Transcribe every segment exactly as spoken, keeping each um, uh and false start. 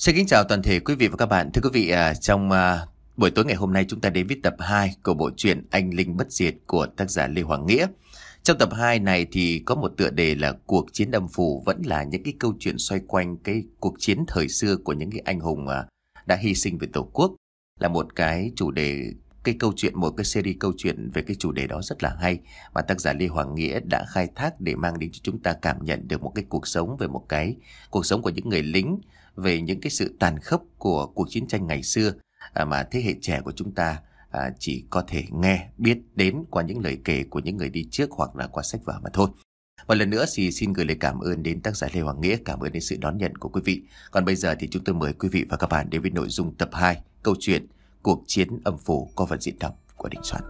Xin kính chào toàn thể quý vị và các bạn. Thưa quý vị, à, trong à, buổi tối ngày hôm nay chúng ta đến với tập hai của bộ truyện Anh Linh Bất Diệt của tác giả Lê Hoàng Nghĩa. Trong tập hai này thì có một tựa đề là Cuộc Chiến Âm Phủ, vẫn là những cái câu chuyện xoay quanh cái cuộc chiến thời xưa của những cái anh hùng à, đã hy sinh vì Tổ quốc. Là một cái chủ đề, cái câu chuyện, một cái series câu chuyện về cái chủ đề đó rất là hay, mà tác giả Lê Hoàng Nghĩa đã khai thác để mang đến cho chúng ta cảm nhận được một cái cuộc sống, về một cái cuộc sống của những người lính, về những cái sự tàn khốc của cuộc chiến tranh ngày xưa à, mà thế hệ trẻ của chúng ta à, chỉ có thể nghe biết đến qua những lời kể của những người đi trước hoặc là qua sách vở mà thôi. Một lần nữa thì xin gửi lời cảm ơn đến tác giả Lê Hoàng Nghĩa, cảm ơn đến sự đón nhận của quý vị. Còn bây giờ thì chúng tôi mời quý vị và các bạn đến với nội dung tập hai câu chuyện Cuộc Chiến Âm Phủ có phần diễn đọc của Đình Soạn.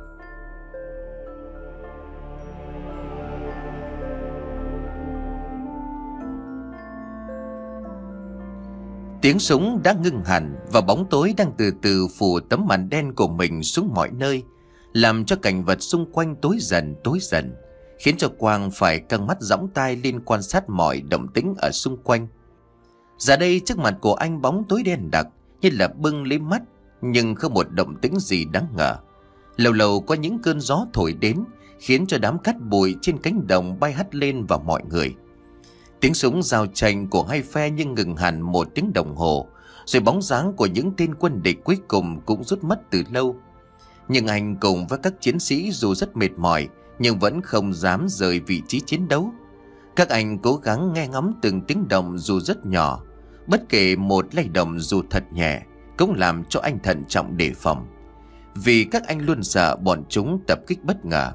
Tiếng súng đã ngưng hẳn và bóng tối đang từ từ phủ tấm màn đen của mình xuống mọi nơi, làm cho cảnh vật xung quanh tối dần tối dần, khiến cho Quang phải căng mắt dõng tai lên quan sát mọi động tĩnh ở xung quanh. Giờ đây trước mặt của anh bóng tối đen đặc như là bưng lấy mắt, nhưng không một động tĩnh gì đáng ngờ. Lâu lâu có những cơn gió thổi đến, khiến cho đám cát bụi trên cánh đồng bay hắt lên vào mọi người. Tiếng súng giao tranh của hai phe nhưng ngừng hẳn một tiếng đồng hồ, rồi bóng dáng của những tên quân địch cuối cùng cũng rút mất từ lâu. Nhưng anh cùng với các chiến sĩ dù rất mệt mỏi nhưng vẫn không dám rời vị trí chiến đấu. Các anh cố gắng nghe ngóng từng tiếng động dù rất nhỏ, bất kể một lay động dù thật nhẹ cũng làm cho anh thận trọng đề phòng, vì các anh luôn sợ bọn chúng tập kích bất ngờ.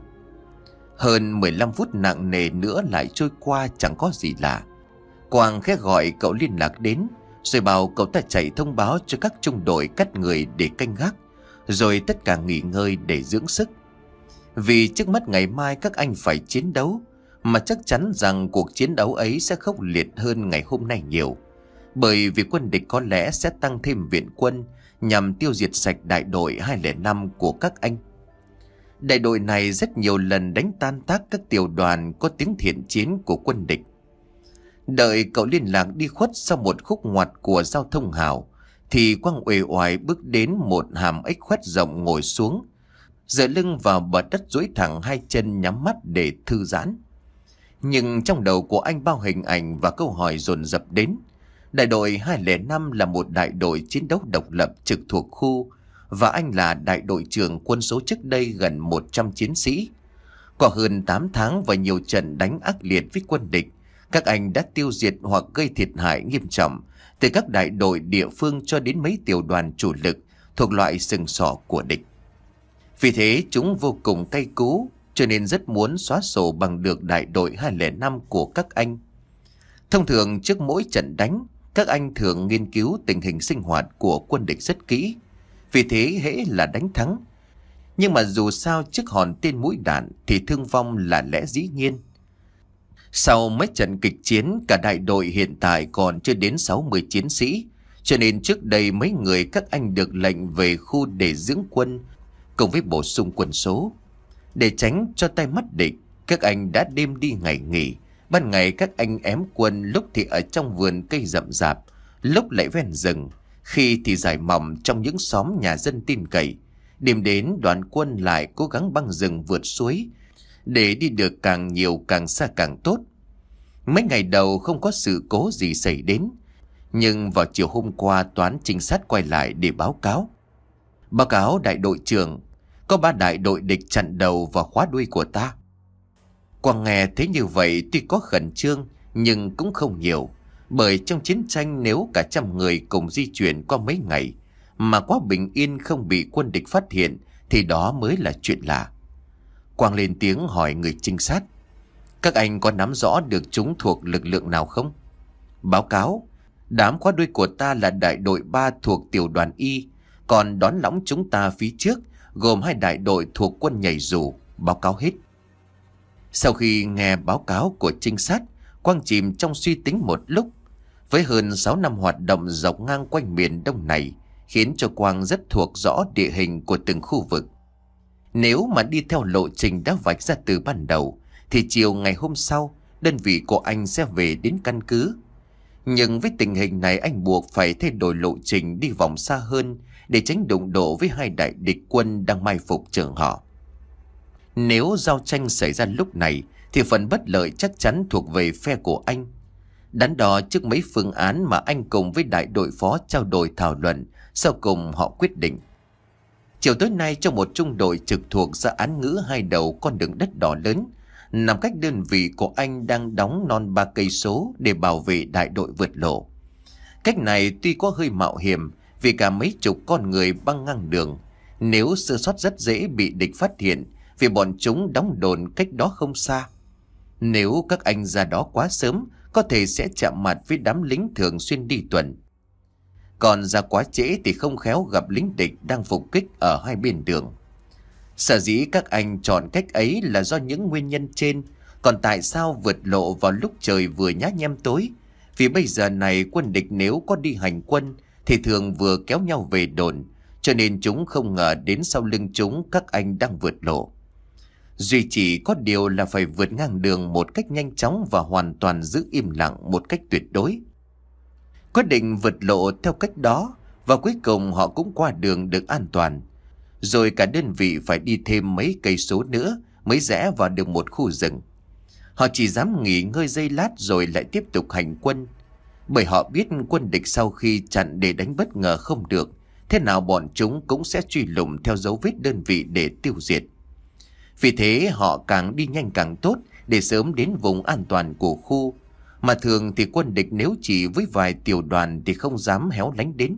Hơn mười lăm phút nặng nề nữa lại trôi qua chẳng có gì lạ. Quang khẽ gọi cậu liên lạc đến, rồi bảo cậu ta chạy thông báo cho các trung đội cắt người để canh gác, rồi tất cả nghỉ ngơi để dưỡng sức. Vì trước mắt ngày mai các anh phải chiến đấu, mà chắc chắn rằng cuộc chiến đấu ấy sẽ khốc liệt hơn ngày hôm nay nhiều, bởi vì quân địch có lẽ sẽ tăng thêm viện quân nhằm tiêu diệt sạch đại đội hai không năm của các anh. Đại đội này rất nhiều lần đánh tan tác các tiểu đoàn có tiếng thiện chiến của quân địch. Đợi cậu liên lạc đi khuất sau một khúc ngoặt của giao thông hào, thì Quang uể oải bước đến một hàm ếch khoét rộng ngồi xuống, dựa lưng vào bờ đất duỗi thẳng hai chân nhắm mắt để thư giãn. Nhưng trong đầu của anh bao hình ảnh và câu hỏi dồn dập đến. Đại đội hai không năm là một đại đội chiến đấu độc lập trực thuộc khu, và anh là đại đội trưởng quân số trước đây gần một trăm chiến sĩ. Qua hơn tám tháng và nhiều trận đánh ác liệt với quân địch, các anh đã tiêu diệt hoặc gây thiệt hại nghiêm trọng từ các đại đội địa phương cho đến mấy tiểu đoàn chủ lực thuộc loại sừng sỏ của địch. Vì thế chúng vô cùng cay cú, cho nên rất muốn xóa sổ bằng được đại đội hai không năm của các anh. Thông thường trước mỗi trận đánh, các anh thường nghiên cứu tình hình sinh hoạt của quân địch rất kỹ, vì thế hễ là đánh thắng. Nhưng mà dù sao trước hòn tên mũi đạn thì thương vong là lẽ dĩ nhiên. Sau mấy trận kịch chiến, cả đại đội hiện tại còn chưa đến sáu mươi chiến sĩ, cho nên trước đây mấy người các anh được lệnh về khu để dưỡng quân cùng với bổ sung quân số. Để tránh cho tay mắt địch, các anh đã đêm đi ngày nghỉ. Ban ngày các anh ém quân, lúc thì ở trong vườn cây rậm rạp, lúc lại ven rừng, khi thì giải mỏng trong những xóm nhà dân tin cậy. Đêm đến đoàn quân lại cố gắng băng rừng vượt suối, để đi được càng nhiều càng xa càng tốt. Mấy ngày đầu không có sự cố gì xảy đến, nhưng vào chiều hôm qua toán trinh sát quay lại để báo cáo. Báo cáo đại đội trưởng, có ba đại đội địch chặn đầu và khóa đuôi của ta. Quang nghe thế như vậy tuy có khẩn trương nhưng cũng không nhiều, bởi trong chiến tranh nếu cả trăm người cùng di chuyển qua mấy ngày mà quá bình yên không bị quân địch phát hiện thì đó mới là chuyện lạ. Quang lên tiếng hỏi người trinh sát: các anh có nắm rõ được chúng thuộc lực lượng nào không? Báo cáo: đám khóa đuôi của ta là đại đội ba thuộc tiểu đoàn Y, còn đón lõng chúng ta phía trước gồm hai đại đội thuộc quân nhảy dù. Báo cáo hết. Sau khi nghe báo cáo của trinh sát, Quang chìm trong suy tính một lúc. Với hơn sáu năm hoạt động dọc ngang quanh miền Đông này, khiến cho Quang rất thuộc rõ địa hình của từng khu vực. Nếu mà đi theo lộ trình đã vạch ra từ ban đầu, thì chiều ngày hôm sau, đơn vị của anh sẽ về đến căn cứ. Nhưng với tình hình này anh buộc phải thay đổi lộ trình đi vòng xa hơn để tránh đụng độ với hai đại địch quân đang mai phục chờ họ. Nếu giao tranh xảy ra lúc này thì phần bất lợi chắc chắn thuộc về phe của anh. Đắn đo trước mấy phương án mà anh cùng với đại đội phó trao đổi thảo luận, sau cùng họ quyết định. Chiều tối nay trong một trung đội trực thuộc ra án ngữ hai đầu con đường đất đỏ lớn, nằm cách đơn vị của anh đang đóng non ba cây số để bảo vệ đại đội vượt lộ. Cách này tuy có hơi mạo hiểm vì cả mấy chục con người băng ngang đường, nếu sơ sót rất dễ bị địch phát hiện vì bọn chúng đóng đồn cách đó không xa. Nếu các anh ra đó quá sớm, có thể sẽ chạm mặt với đám lính thường xuyên đi tuần. Còn ra quá trễ thì không khéo gặp lính địch đang phục kích ở hai bên đường. Sở dĩ các anh chọn cách ấy là do những nguyên nhân trên. Còn tại sao vượt lộ vào lúc trời vừa nhá nhem tối? Vì bây giờ này quân địch nếu có đi hành quân thì thường vừa kéo nhau về đồn, cho nên chúng không ngờ đến sau lưng chúng các anh đang vượt lộ. Duy chỉ có điều là phải vượt ngang đường một cách nhanh chóng và hoàn toàn giữ im lặng một cách tuyệt đối. Quyết định vượt lộ theo cách đó, và cuối cùng họ cũng qua đường được an toàn. Rồi cả đơn vị phải đi thêm mấy cây số nữa mới rẽ vào được một khu rừng. Họ chỉ dám nghỉ ngơi giây lát rồi lại tiếp tục hành quân. Bởi họ biết quân địch sau khi chặn để đánh bất ngờ không được, thế nào bọn chúng cũng sẽ truy lùng theo dấu vết đơn vị để tiêu diệt. Vì thế họ càng đi nhanh càng tốt để sớm đến vùng an toàn của khu. Mà thường thì quân địch nếu chỉ với vài tiểu đoàn thì không dám héo lánh đến.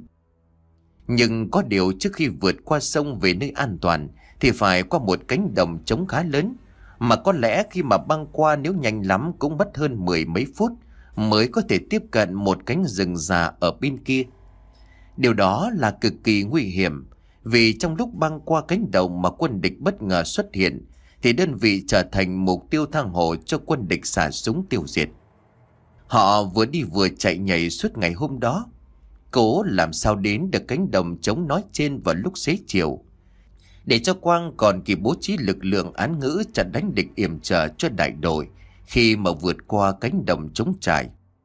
Nhưng có điều trước khi vượt qua sông về nơi an toàn thì phải qua một cánh đồng trống khá lớn, mà có lẽ khi mà băng qua nếu nhanh lắm cũng mất hơn mười mấy phút mới có thể tiếp cận một cánh rừng già ở bên kia. Điều đó là cực kỳ nguy hiểm, vì trong lúc băng qua cánh đồng mà quân địch bất ngờ xuất hiện thì đơn vị trở thành mục tiêu thang hồ cho quân địch xả súng tiêu diệt. Họ vừa đi vừa chạy nhảy suốt ngày hôm đó, cố làm sao đến được cánh đồng trống nói trên vào lúc xế chiều, để cho Quang còn kịp bố trí lực lượng án ngữ chặn đánh địch yểm trở cho đại đội khi mà vượt qua cánh đồng trống trải.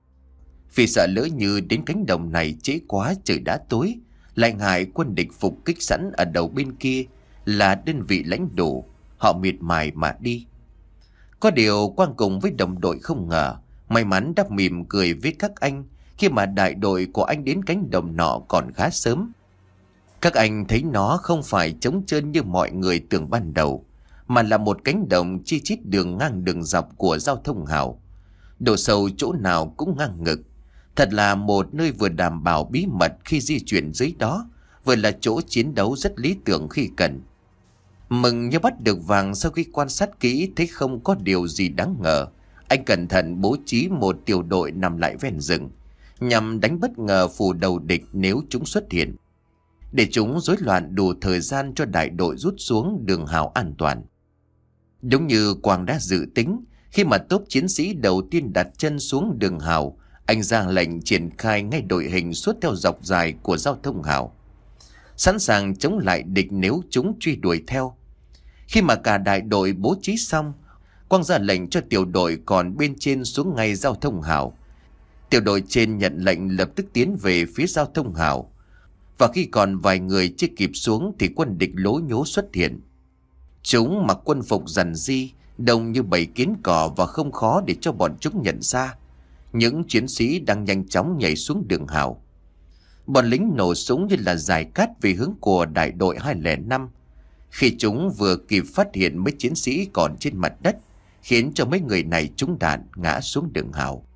Vì sợ lỡ như đến cánh đồng này trễ quá trời đã tối, lại ngại quân địch phục kích sẵn ở đầu bên kia là đơn vị lãnh đủ, họ miệt mài mà đi. Có điều Quang cùng với đồng đội không ngờ, may mắn đã mỉm cười với các anh khi mà đại đội của anh đến cánh đồng nọ còn khá sớm. Các anh thấy nó không phải trống trơn như mọi người tưởng ban đầu, mà là một cánh đồng chi chít đường ngang đường dọc của giao thông hào. Độ sâu chỗ nào cũng ngang ngực. Thật là một nơi vừa đảm bảo bí mật khi di chuyển dưới đó, vừa là chỗ chiến đấu rất lý tưởng khi cần. Mừng như bắt được vàng sau khi quan sát kỹ thấy không có điều gì đáng ngờ, anh cẩn thận bố trí một tiểu đội nằm lại ven rừng, nhằm đánh bất ngờ phủ đầu địch nếu chúng xuất hiện, để chúng rối loạn đủ thời gian cho đại đội rút xuống đường hào an toàn. Đúng như Quang đã dự tính, khi mà tốp chiến sĩ đầu tiên đặt chân xuống đường hào, anh ra lệnh triển khai ngay đội hình suốt theo dọc dài của giao thông hào, sẵn sàng chống lại địch nếu chúng truy đuổi theo. Khi mà cả đại đội bố trí xong, Quang ra lệnh cho tiểu đội còn bên trên xuống ngay giao thông hào. Tiểu đội trên nhận lệnh lập tức tiến về phía giao thông hào, và khi còn vài người chưa kịp xuống thì quân địch lố nhố xuất hiện. Chúng mặc quân phục rằn ri, đông như bầy kiến cỏ và không khó để cho bọn chúng nhận ra. Những chiến sĩ đang nhanh chóng nhảy xuống đường hào. Bọn lính nổ súng như là giải cát về hướng của đại đội hai không năm. Khi chúng vừa kịp phát hiện mấy chiến sĩ còn trên mặt đất, khiến cho mấy người này trúng đạn ngã xuống đường hào.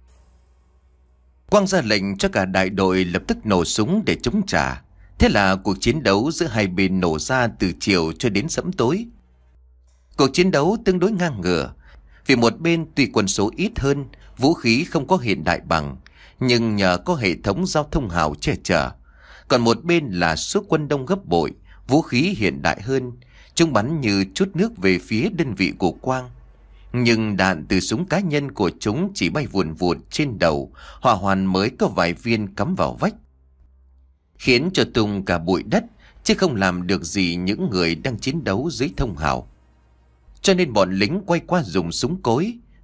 Quang ra lệnh cho cả đại đội lập tức nổ súng để chống trả. Thế là cuộc chiến đấu giữa hai bên nổ ra từ chiều cho đến sẫm tối. Cuộc chiến đấu tương đối ngang ngửa, vì một bên tuy quân số ít hơn, vũ khí không có hiện đại bằng, nhưng nhờ có hệ thống giao thông hào che chở. Còn một bên là số quân đông gấp bội, vũ khí hiện đại hơn, chúng bắn như chút nước về phía đơn vị của Quang. Nhưng đạn từ súng cá nhân của chúng chỉ bay vùn vụt trên đầu, hỏa hoàn mới có vài viên cắm vào vách, khiến cho tung cả bụi đất, chứ không làm được gì những người đang chiến đấu dưới thông hào. Cho nên bọn lính quay qua dùng súng cối,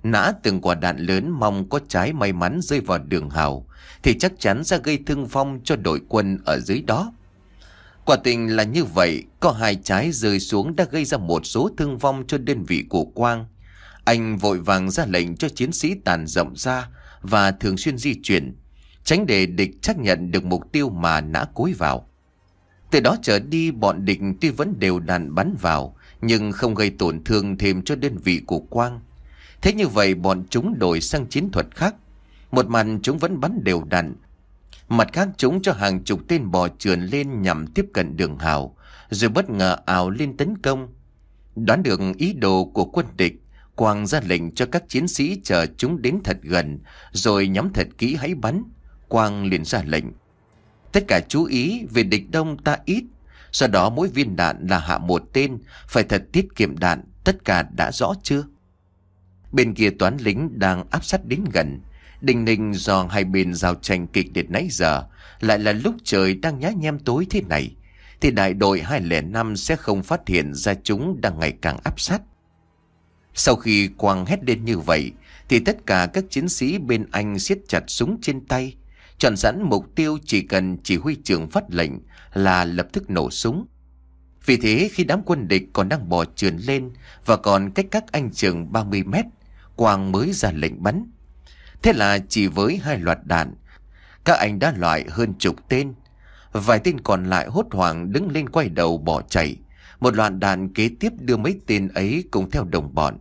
nã từng quả đạn lớn mong có trái may mắn rơi vào đường hào thì chắc chắn sẽ gây thương vong cho đội quân ở dưới đó. Quả tình là như vậy, có hai trái rơi xuống đã gây ra một số thương vong cho đơn vị của Quang. Anh vội vàng ra lệnh cho chiến sĩ tản rộng ra và thường xuyên di chuyển, tránh để địch xác nhận được mục tiêu mà nã cối vào. Từ đó trở đi, bọn địch tuy vẫn đều đặn bắn vào nhưng không gây tổn thương thêm cho đơn vị của Quang. Thế như vậy bọn chúng đổi sang chiến thuật khác. Một mặt chúng vẫn bắn đều đặn, mặt khác chúng cho hàng chục tên bò trườn lên nhằm tiếp cận đường hào, rồi bất ngờ ào lên tấn công. Đoán được ý đồ của quân địch, Quang ra lệnh cho các chiến sĩ chờ chúng đến thật gần, rồi nhắm thật kỹ hãy bắn. Quang liền ra lệnh: tất cả chú ý, về địch đông ta ít, sau đó mỗi viên đạn là hạ một tên, phải thật tiết kiệm đạn, tất cả đã rõ chưa? Bên kia toán lính đang áp sát đến gần. Đình ninh do hai bên giao tranh kịch liệt nãy giờ, lại là lúc trời đang nhá nhem tối thế này, thì đại đội hai không năm sẽ không phát hiện ra chúng đang ngày càng áp sát. Sau khi Quang hét lên như vậy thì tất cả các chiến sĩ bên anh siết chặt súng trên tay, chọn sẵn mục tiêu, chỉ cần chỉ huy trưởng phát lệnh là lập tức nổ súng. Vì thế khi đám quân địch còn đang bò trườn lên và còn cách các anh chừng ba mươi mét, Quang mới ra lệnh bắn. Thế là chỉ với hai loạt đạn, các anh đã loại hơn chục tên. Vài tên còn lại hốt hoảng đứng lên quay đầu bỏ chạy. Một loạt đạn kế tiếp đưa mấy tên ấy cùng theo đồng bọn.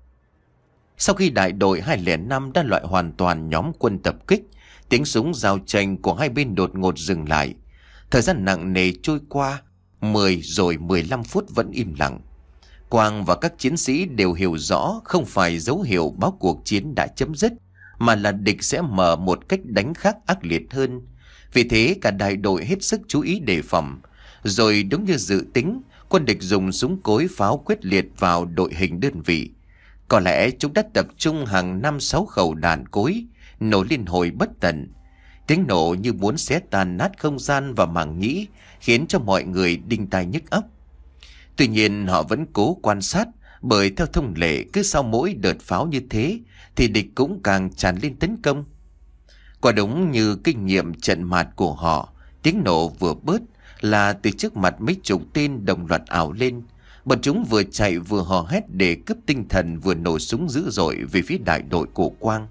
Sau khi đại đội hai không năm đã loại hoàn toàn nhóm quân tập kích, tiếng súng giao tranh của hai bên đột ngột dừng lại. Thời gian nặng nề trôi qua, mười rồi mười lăm phút vẫn im lặng. Quang và các chiến sĩ đều hiểu rõ không phải dấu hiệu báo cuộc chiến đã chấm dứt, mà là địch sẽ mở một cách đánh khác ác liệt hơn. Vì thế cả đại đội hết sức chú ý đề phòng. Rồi đúng như dự tính, quân địch dùng súng cối pháo quyết liệt vào đội hình đơn vị. Có lẽ chúng đã tập trung hàng năm sáu khẩu đạn cối, nổ liên hồi bất tận. Tiếng nổ như muốn xé tan nát không gian và màng nhĩ, khiến cho mọi người đinh tai nhức óc. Tuy nhiên họ vẫn cố quan sát, bởi theo thông lệ cứ sau mỗi đợt pháo như thế thì địch cũng càng tràn lên tấn công. Quả đúng như kinh nghiệm trận mạt của họ, tiếng nổ vừa bớt là từ trước mặt mấy chục tên đồng loạt ảo lên. Bọn chúng vừa chạy vừa hò hét để cướp tinh thần, vừa nổ súng dữ dội về phía đại đội của Quang.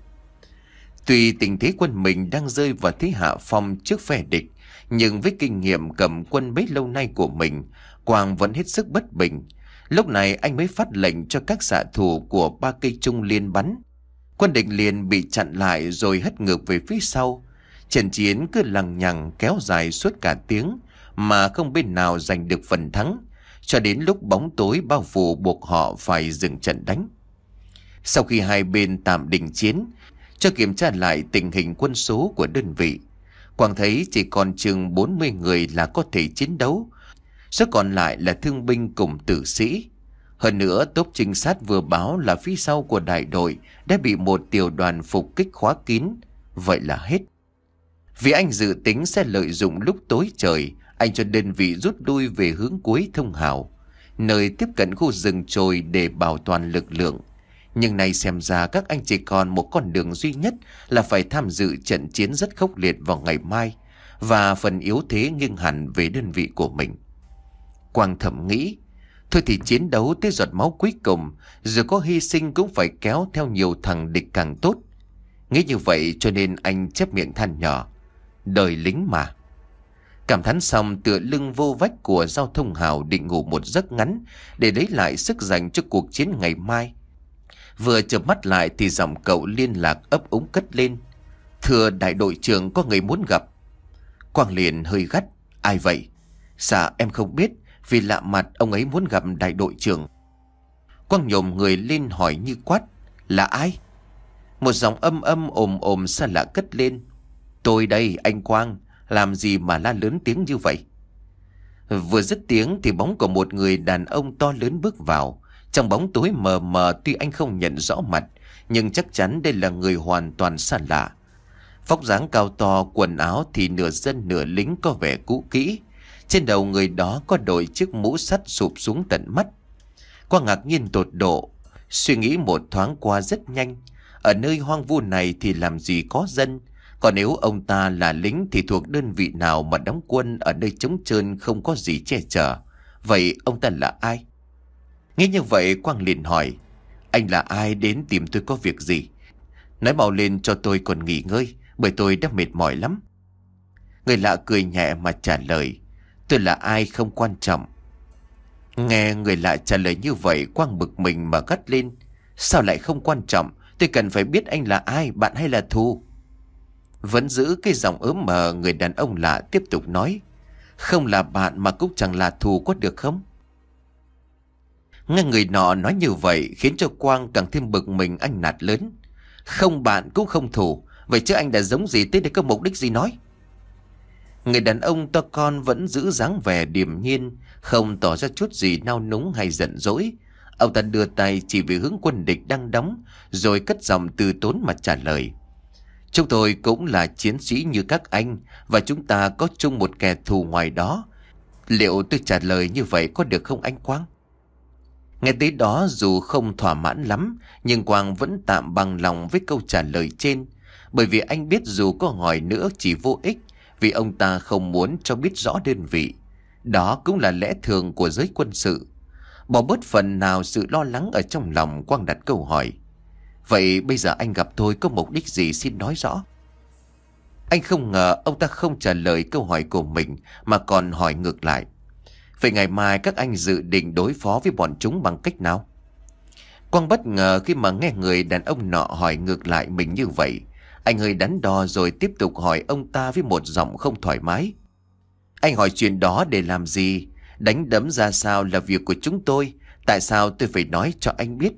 Tuy tình thế quân mình đang rơi vào thế hạ phong trước phe địch, nhưng với kinh nghiệm cầm quân bấy lâu nay của mình, Quang vẫn hết sức bất bình. Lúc này anh mới phát lệnh cho các xạ thủ của ba cây trung liên bắn. Quân địch liền bị chặn lại rồi hất ngược về phía sau. Trận chiến cứ lằng nhằng kéo dài suốt cả tiếng mà không bên nào giành được phần thắng, cho đến lúc bóng tối bao phủ buộc họ phải dừng trận đánh. Sau khi hai bên tạm đình chiến, cho kiểm tra lại tình hình quân số của đơn vị, Quang thấy chỉ còn chừng bốn mươi người là có thể chiến đấu, số còn lại là thương binh cùng tử sĩ. Hơn nữa, tốp trinh sát vừa báo là phía sau của đại đội đã bị một tiểu đoàn phục kích khóa kín. Vậy là hết. Vì anh dự tính sẽ lợi dụng lúc tối trời, anh cho đơn vị rút lui về hướng cuối thông hào, nơi tiếp cận khu rừng trồi để bảo toàn lực lượng. Nhưng nay xem ra các anh chỉ còn một con đường duy nhất là phải tham dự trận chiến rất khốc liệt vào ngày mai, và phần yếu thế nghiêng hẳn về đơn vị của mình. Quang thầm nghĩ, thôi thì chiến đấu tới giọt máu cuối cùng, dù có hy sinh cũng phải kéo theo nhiều thằng địch càng tốt. Nghĩ như vậy cho nên anh chép miệng than nhỏ, đời lính mà. Cảm thán xong, tựa lưng vô vách của giao thông hào định ngủ một giấc ngắn để lấy lại sức dành cho cuộc chiến ngày mai. Vừa chợp mắt lại thì giọng cậu liên lạc ấp úng cất lên, thưa đại đội trưởng, có người muốn gặp. Quang liền hơi gắt, ai vậy? Dạ em không biết, vì lạ mặt ông ấy muốn gặp đại đội trưởng. Quang nhổm người lên hỏi như quát, là ai? Một giọng âm âm ồm ồm xa lạ cất lên, tôi đây anh Quang, làm gì mà la lớn tiếng như vậy? Vừa dứt tiếng thì bóng của một người đàn ông to lớn bước vào. Trong bóng tối mờ mờ, tuy anh không nhận rõ mặt, nhưng chắc chắn đây là người hoàn toàn xa lạ. Vóc dáng cao to, quần áo thì nửa dân nửa lính, có vẻ cũ kỹ. Trên đầu người đó có đội chiếc mũ sắt sụp xuống tận mắt. Quang ngạc nhiên tột độ, Suy nghĩ một thoáng qua rất nhanh. Ở nơi hoang vu này thì làm gì có dân. Còn nếu ông ta là lính thì thuộc đơn vị nào mà đóng quân ở nơi trống trơn không có gì che chở? Vậy ông ta là ai? Nghĩ như vậy Quang liền hỏi: anh là ai, đến tìm tôi có việc gì? Nói mau lên cho tôi còn nghỉ ngơi, bởi tôi đã mệt mỏi lắm. Người lạ cười nhẹ mà trả lời: tôi là ai không quan trọng. Nghe người lạ trả lời như vậy, Quang bực mình mà gắt lên: sao lại không quan trọng? Tôi cần phải biết anh là ai, bạn hay là thù? Vẫn giữ cái giọng ớm mờ, người đàn ông lạ tiếp tục nói: không là bạn mà cũng chẳng là thù, có được không? Nghe người nọ nói như vậy khiến cho Quang càng thêm bực mình. Anh nạt lớn: không bạn cũng không thù, vậy chứ anh đã giống gì tới đây, có mục đích gì nói? Người đàn ông to con vẫn giữ dáng vẻ điềm nhiên, không tỏ ra chút gì nao núng hay giận dỗi. Ông ta đưa tay chỉ về hướng quân địch đang đóng, rồi cất giọng từ tốn mà trả lời: chúng tôi cũng là chiến sĩ như các anh, và chúng ta có chung một kẻ thù ngoài đó. Liệu tôi trả lời như vậy có được không anh Quang? Nghe tới đó dù không thỏa mãn lắm, nhưng Quang vẫn tạm bằng lòng với câu trả lời trên. Bởi vì anh biết dù có hỏi nữa chỉ vô ích, vì ông ta không muốn cho biết rõ đơn vị. Đó cũng là lẽ thường của giới quân sự. Bỏ bớt phần nào sự lo lắng ở trong lòng, Quang đặt câu hỏi: vậy bây giờ anh gặp tôi có mục đích gì, xin nói rõ? Anh không ngờ ông ta không trả lời câu hỏi của mình mà còn hỏi ngược lại: vậy ngày mai các anh dự định đối phó với bọn chúng bằng cách nào? Quang bất ngờ khi mà nghe người đàn ông nọ hỏi ngược lại mình như vậy. Anh hơi đắn đo rồi tiếp tục hỏi ông ta với một giọng không thoải mái: anh hỏi chuyện đó để làm gì? Đánh đấm ra sao là việc của chúng tôi, tại sao tôi phải nói cho anh biết?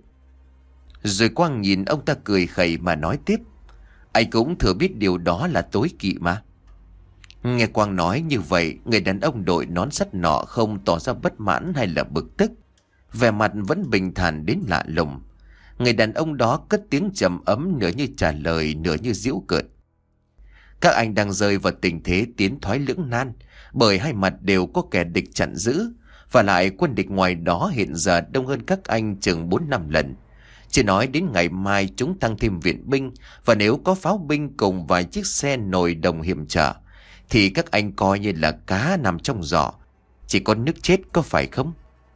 Rồi Quang nhìn ông ta cười khẩy mà nói tiếp: anh cũng thừa biết điều đó là tối kỵ mà. Nghe Quang nói như vậy, người đàn ông đội nón sắt nọ không tỏ ra bất mãn hay là bực tức, vẻ mặt vẫn bình thản đến lạ lùng. Người đàn ông đó cất tiếng trầm ấm, nửa như trả lời nửa như giễu cợt: các anh đang rơi vào tình thế tiến thoái lưỡng nan, bởi hai mặt đều có kẻ địch chặn giữ, và lại quân địch ngoài đó hiện giờ đông hơn các anh chừng bốn năm lần. Chỉ nói đến ngày mai chúng tăng thêm viện binh, và nếu có pháo binh cùng vài chiếc xe nồi đồng hiểm trở, thì các anh coi như là cá nằm trong giỏ, chỉ có nước chết, có phải không?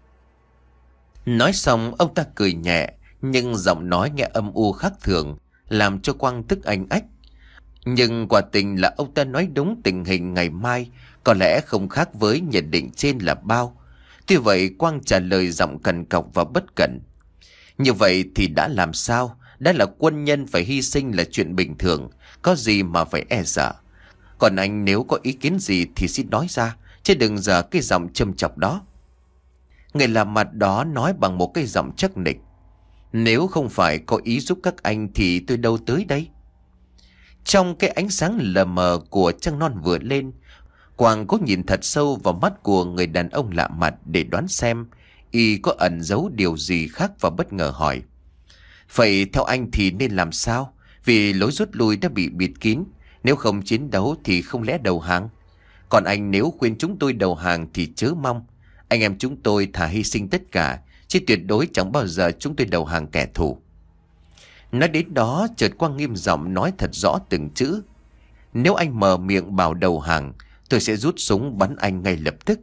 Nói xong ông ta cười nhẹ, nhưng giọng nói nghe âm u khác thường, làm cho Quang tức anh ách. Nhưng quả tình là ông ta nói đúng, tình hình ngày mai có lẽ không khác với nhận định trên là bao. Tuy vậy Quang trả lời giọng cằn cọc và bất cẩn: như vậy thì đã làm sao? Đã là quân nhân phải hy sinh là chuyện bình thường, có gì mà phải e sợ. Còn anh nếu có ý kiến gì thì xin nói ra, chứ đừng giờ cái giọng châm chọc đó. Người làm mặt đó nói bằng một cái giọng chắc nịch: nếu không phải có ý giúp các anh thì tôi đâu tới đây. Trong cái ánh sáng lờ mờ của trăng non vừa lên, Quang có nhìn thật sâu vào mắt của người đàn ông lạ mặt để đoán xem y có ẩn giấu điều gì khác, và bất ngờ hỏi: vậy theo anh thì nên làm sao? Vì lối rút lui đã bị bịt kín, nếu không chiến đấu thì không lẽ đầu hàng? Còn anh nếu khuyên chúng tôi đầu hàng thì chớ mong. Anh em chúng tôi thà hy sinh tất cả, chứ tuyệt đối chẳng bao giờ chúng tôi đầu hàng kẻ thù. Nói đến đó chợt Quang nghiêm giọng nói thật rõ từng chữ: nếu anh mở miệng bảo đầu hàng, tôi sẽ rút súng bắn anh ngay lập tức.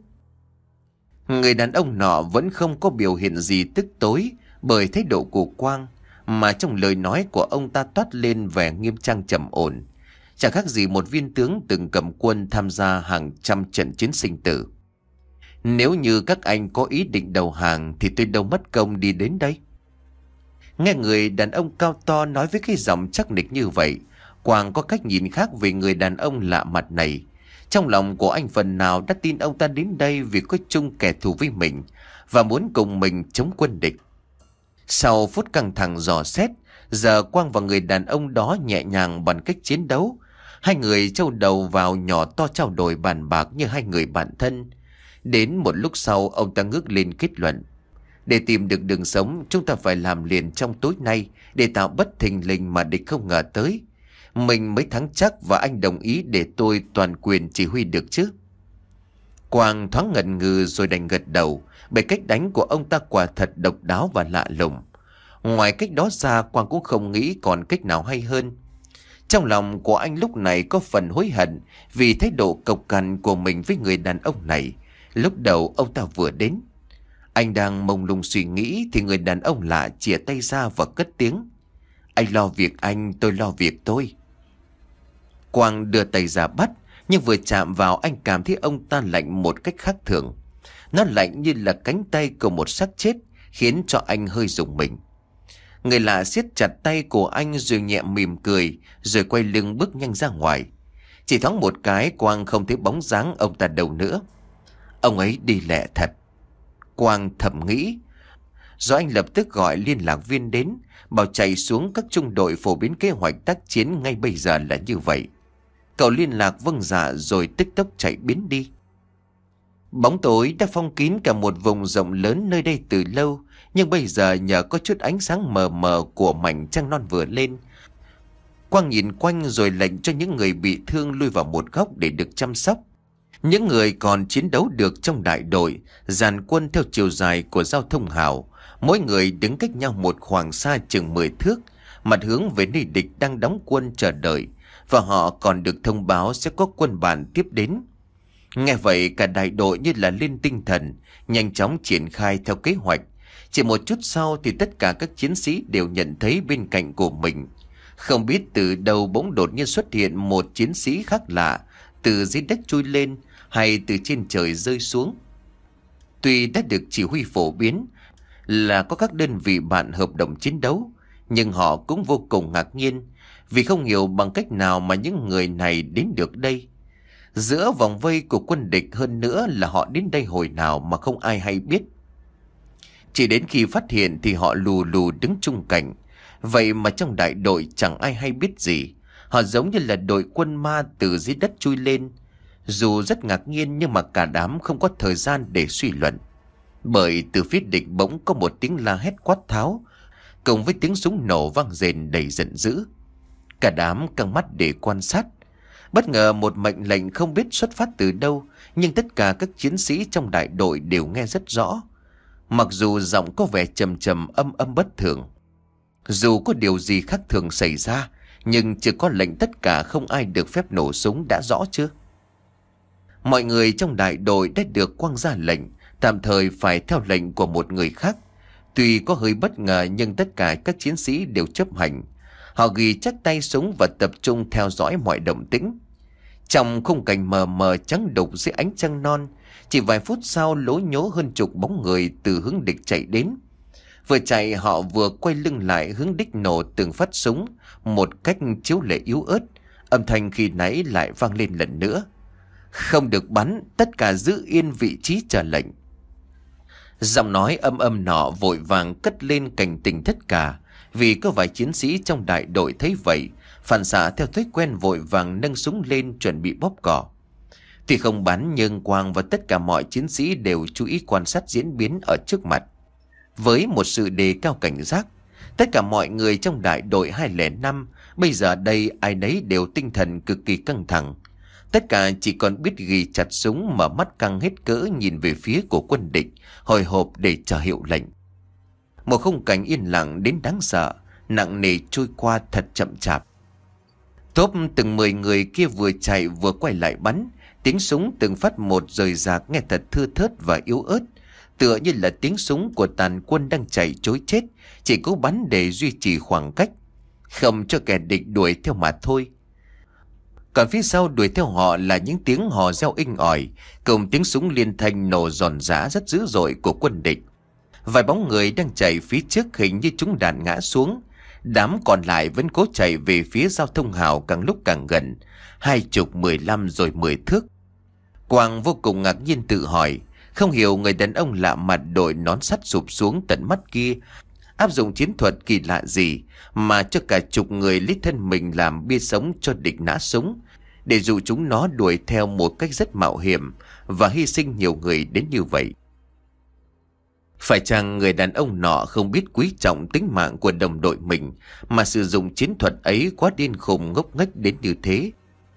Người đàn ông nọ vẫn không có biểu hiện gì tức tối bởi thái độ của Quang, mà trong lời nói của ông ta toát lên vẻ nghiêm trang trầm ổn, chẳng khác gì một viên tướng từng cầm quân tham gia hàng trăm trận chiến sinh tử. Nếu như các anh có ý định đầu hàng thì tôi đâu mất công đi đến đây. Nghe người đàn ông cao to nói với cái giọng chắc nịch như vậy, Quang có cách nhìn khác về người đàn ông lạ mặt này. Trong lòng của anh phần nào đã tin ông ta đến đây vì có chung kẻ thù với mình và muốn cùng mình chống quân địch. Sau phút căng thẳng dò xét, giờ Quang và người đàn ông đó nhẹ nhàng bằng cách chiến đấu. Hai người trâu đầu vào nhỏ to trao đổi bàn bạc như hai người bạn thân. Đến một lúc sau, ông ta ngước lên kết luận: để tìm được đường sống, chúng ta phải làm liền trong tối nay, để tạo bất thình lình mà địch không ngờ tới. Mình mới thắng chắc, và anh đồng ý để tôi toàn quyền chỉ huy được chứ? Quang thoáng ngần ngừ rồi đành gật đầu, bởi cách đánh của ông ta quả thật độc đáo và lạ lùng. Ngoài cách đó ra, Quang cũng không nghĩ còn cách nào hay hơn. Trong lòng của anh lúc này có phần hối hận vì thái độ cộc cằn của mình với người đàn ông này. Lúc đầu ông ta vừa đến, anh đang mông lung suy nghĩ thì người đàn ông lạ chìa tay ra và cất tiếng: "Anh lo việc anh, tôi lo việc tôi." Quang đưa tay ra bắt, nhưng vừa chạm vào anh cảm thấy ông ta lạnh một cách khác thường. Nó lạnh như là cánh tay của một xác chết, khiến cho anh hơi rùng mình. Người lạ siết chặt tay của anh rồi nhẹ mỉm cười, rồi quay lưng bước nhanh ra ngoài. Chỉ thoáng một cái, Quang không thấy bóng dáng ông ta đâu nữa. Ông ấy đi lẹ thật, Quang thầm nghĩ. Rồi anh lập tức gọi liên lạc viên đến, bảo chạy xuống các trung đội phổ biến kế hoạch tác chiến ngay bây giờ là như vậy. Cậu liên lạc vâng dạ rồi tức tốc chạy biến đi. Bóng tối đã phong kín cả một vùng rộng lớn nơi đây từ lâu, nhưng bây giờ nhờ có chút ánh sáng mờ mờ của mảnh trăng non vừa lên, Quang nhìn quanh rồi lệnh cho những người bị thương lui vào một góc để được chăm sóc. Những người còn chiến đấu được trong đại đội dàn quân theo chiều dài của giao thông hào, mỗi người đứng cách nhau một khoảng xa chừng mười thước, mặt hướng về nơi địch đang đóng quân chờ đợi, và họ còn được thông báo sẽ có quân bạn tiếp đến. Nghe vậy cả đại đội như là lên tinh thần, nhanh chóng triển khai theo kế hoạch. Chỉ một chút sau thì tất cả các chiến sĩ đều nhận thấy bên cạnh của mình, không biết từ đâu bỗng đột nhiên xuất hiện một chiến sĩ khác lạ, từ dưới đất chui lên hay từ trên trời rơi xuống. Tuy đã được chỉ huy phổ biến là có các đơn vị bạn hợp đồng chiến đấu, nhưng họ cũng vô cùng ngạc nhiên vì không hiểu bằng cách nào mà những người này đến được đây. Giữa vòng vây của quân địch, hơn nữa là họ đến đây hồi nào mà không ai hay biết. Chỉ đến khi phát hiện thì họ lù lù đứng chung cảnh. Vậy mà trong đại đội chẳng ai hay biết gì. Họ giống như là đội quân ma từ dưới đất chui lên. Dù rất ngạc nhiên nhưng mà cả đám không có thời gian để suy luận. Bởi từ phía địch bỗng có một tiếng la hét quát tháo, cùng với tiếng súng nổ vang rền đầy giận dữ. Cả đám căng mắt để quan sát. Bất ngờ một mệnh lệnh không biết xuất phát từ đâu, nhưng tất cả các chiến sĩ trong đại đội đều nghe rất rõ. Mặc dù giọng có vẻ trầm trầm âm âm bất thường. Dù có điều gì khác thường xảy ra, nhưng chưa có lệnh tất cả không ai được phép nổ súng đã rõ chưa? Mọi người trong đại đội đã được Quang ra lệnh, tạm thời phải theo lệnh của một người khác. Tuy có hơi bất ngờ nhưng tất cả các chiến sĩ đều chấp hành. Họ ghi chắc tay súng và tập trung theo dõi mọi động tĩnh. Trong khung cảnh mờ mờ trắng đục dưới ánh trăng non, chỉ vài phút sau lố nhố hơn chục bóng người từ hướng địch chạy đến. Vừa chạy họ vừa quay lưng lại hướng đích nổ từng phát súng một cách chiếu lệ yếu ớt. Âm thanh khi nãy lại vang lên lần nữa: "Không được bắn, tất cả giữ yên vị trí chờ lệnh." Giọng nói âm âm nọ vội vàng cất lên cảnh tỉnh tất cả, vì có vài chiến sĩ trong đại đội thấy vậy, phản xạ theo thói quen vội vàng nâng súng lên chuẩn bị bóp cò. Tuy không bắn nhưng Quang và tất cả mọi chiến sĩ đều chú ý quan sát diễn biến ở trước mặt. Với một sự đề cao cảnh giác, tất cả mọi người trong đại đội hai không năm bây giờ đây ai nấy đều tinh thần cực kỳ căng thẳng. Tất cả chỉ còn biết ghi chặt súng, mở mắt căng hết cỡ nhìn về phía của quân địch, hồi hộp để chờ hiệu lệnh. Một khung cảnh yên lặng đến đáng sợ, nặng nề trôi qua thật chậm chạp. Tốp từng mười người kia vừa chạy vừa quay lại bắn, tiếng súng từng phát một rời rạc nghe thật thưa thớt và yếu ớt, tựa như là tiếng súng của tàn quân đang chạy trối chết, chỉ cố bắn để duy trì khoảng cách, không cho kẻ địch đuổi theo mà thôi. Còn phía sau đuổi theo họ là những tiếng hò reo inh ỏi, cùng tiếng súng liên thanh nổ giòn giã rất dữ dội của quân địch. Vài bóng người đang chạy phía trước hình như trúng đạn ngã xuống. Đám còn lại vẫn cố chạy về phía giao thông hào càng lúc càng gần, hai chục, mười lăm rồi mười thước. Quang vô cùng ngạc nhiên tự hỏi, không hiểu người đàn ông lạ mặt đội nón sắt sụp xuống tận mắt kia áp dụng chiến thuật kỳ lạ gì mà cho cả chục người lấy thân mình làm bia sống cho địch nã súng, để dụ chúng nó đuổi theo một cách rất mạo hiểm và hy sinh nhiều người đến như vậy. Phải chăng người đàn ông nọ không biết quý trọng tính mạng của đồng đội mình mà sử dụng chiến thuật ấy quá điên khùng ngốc nghếch đến như thế?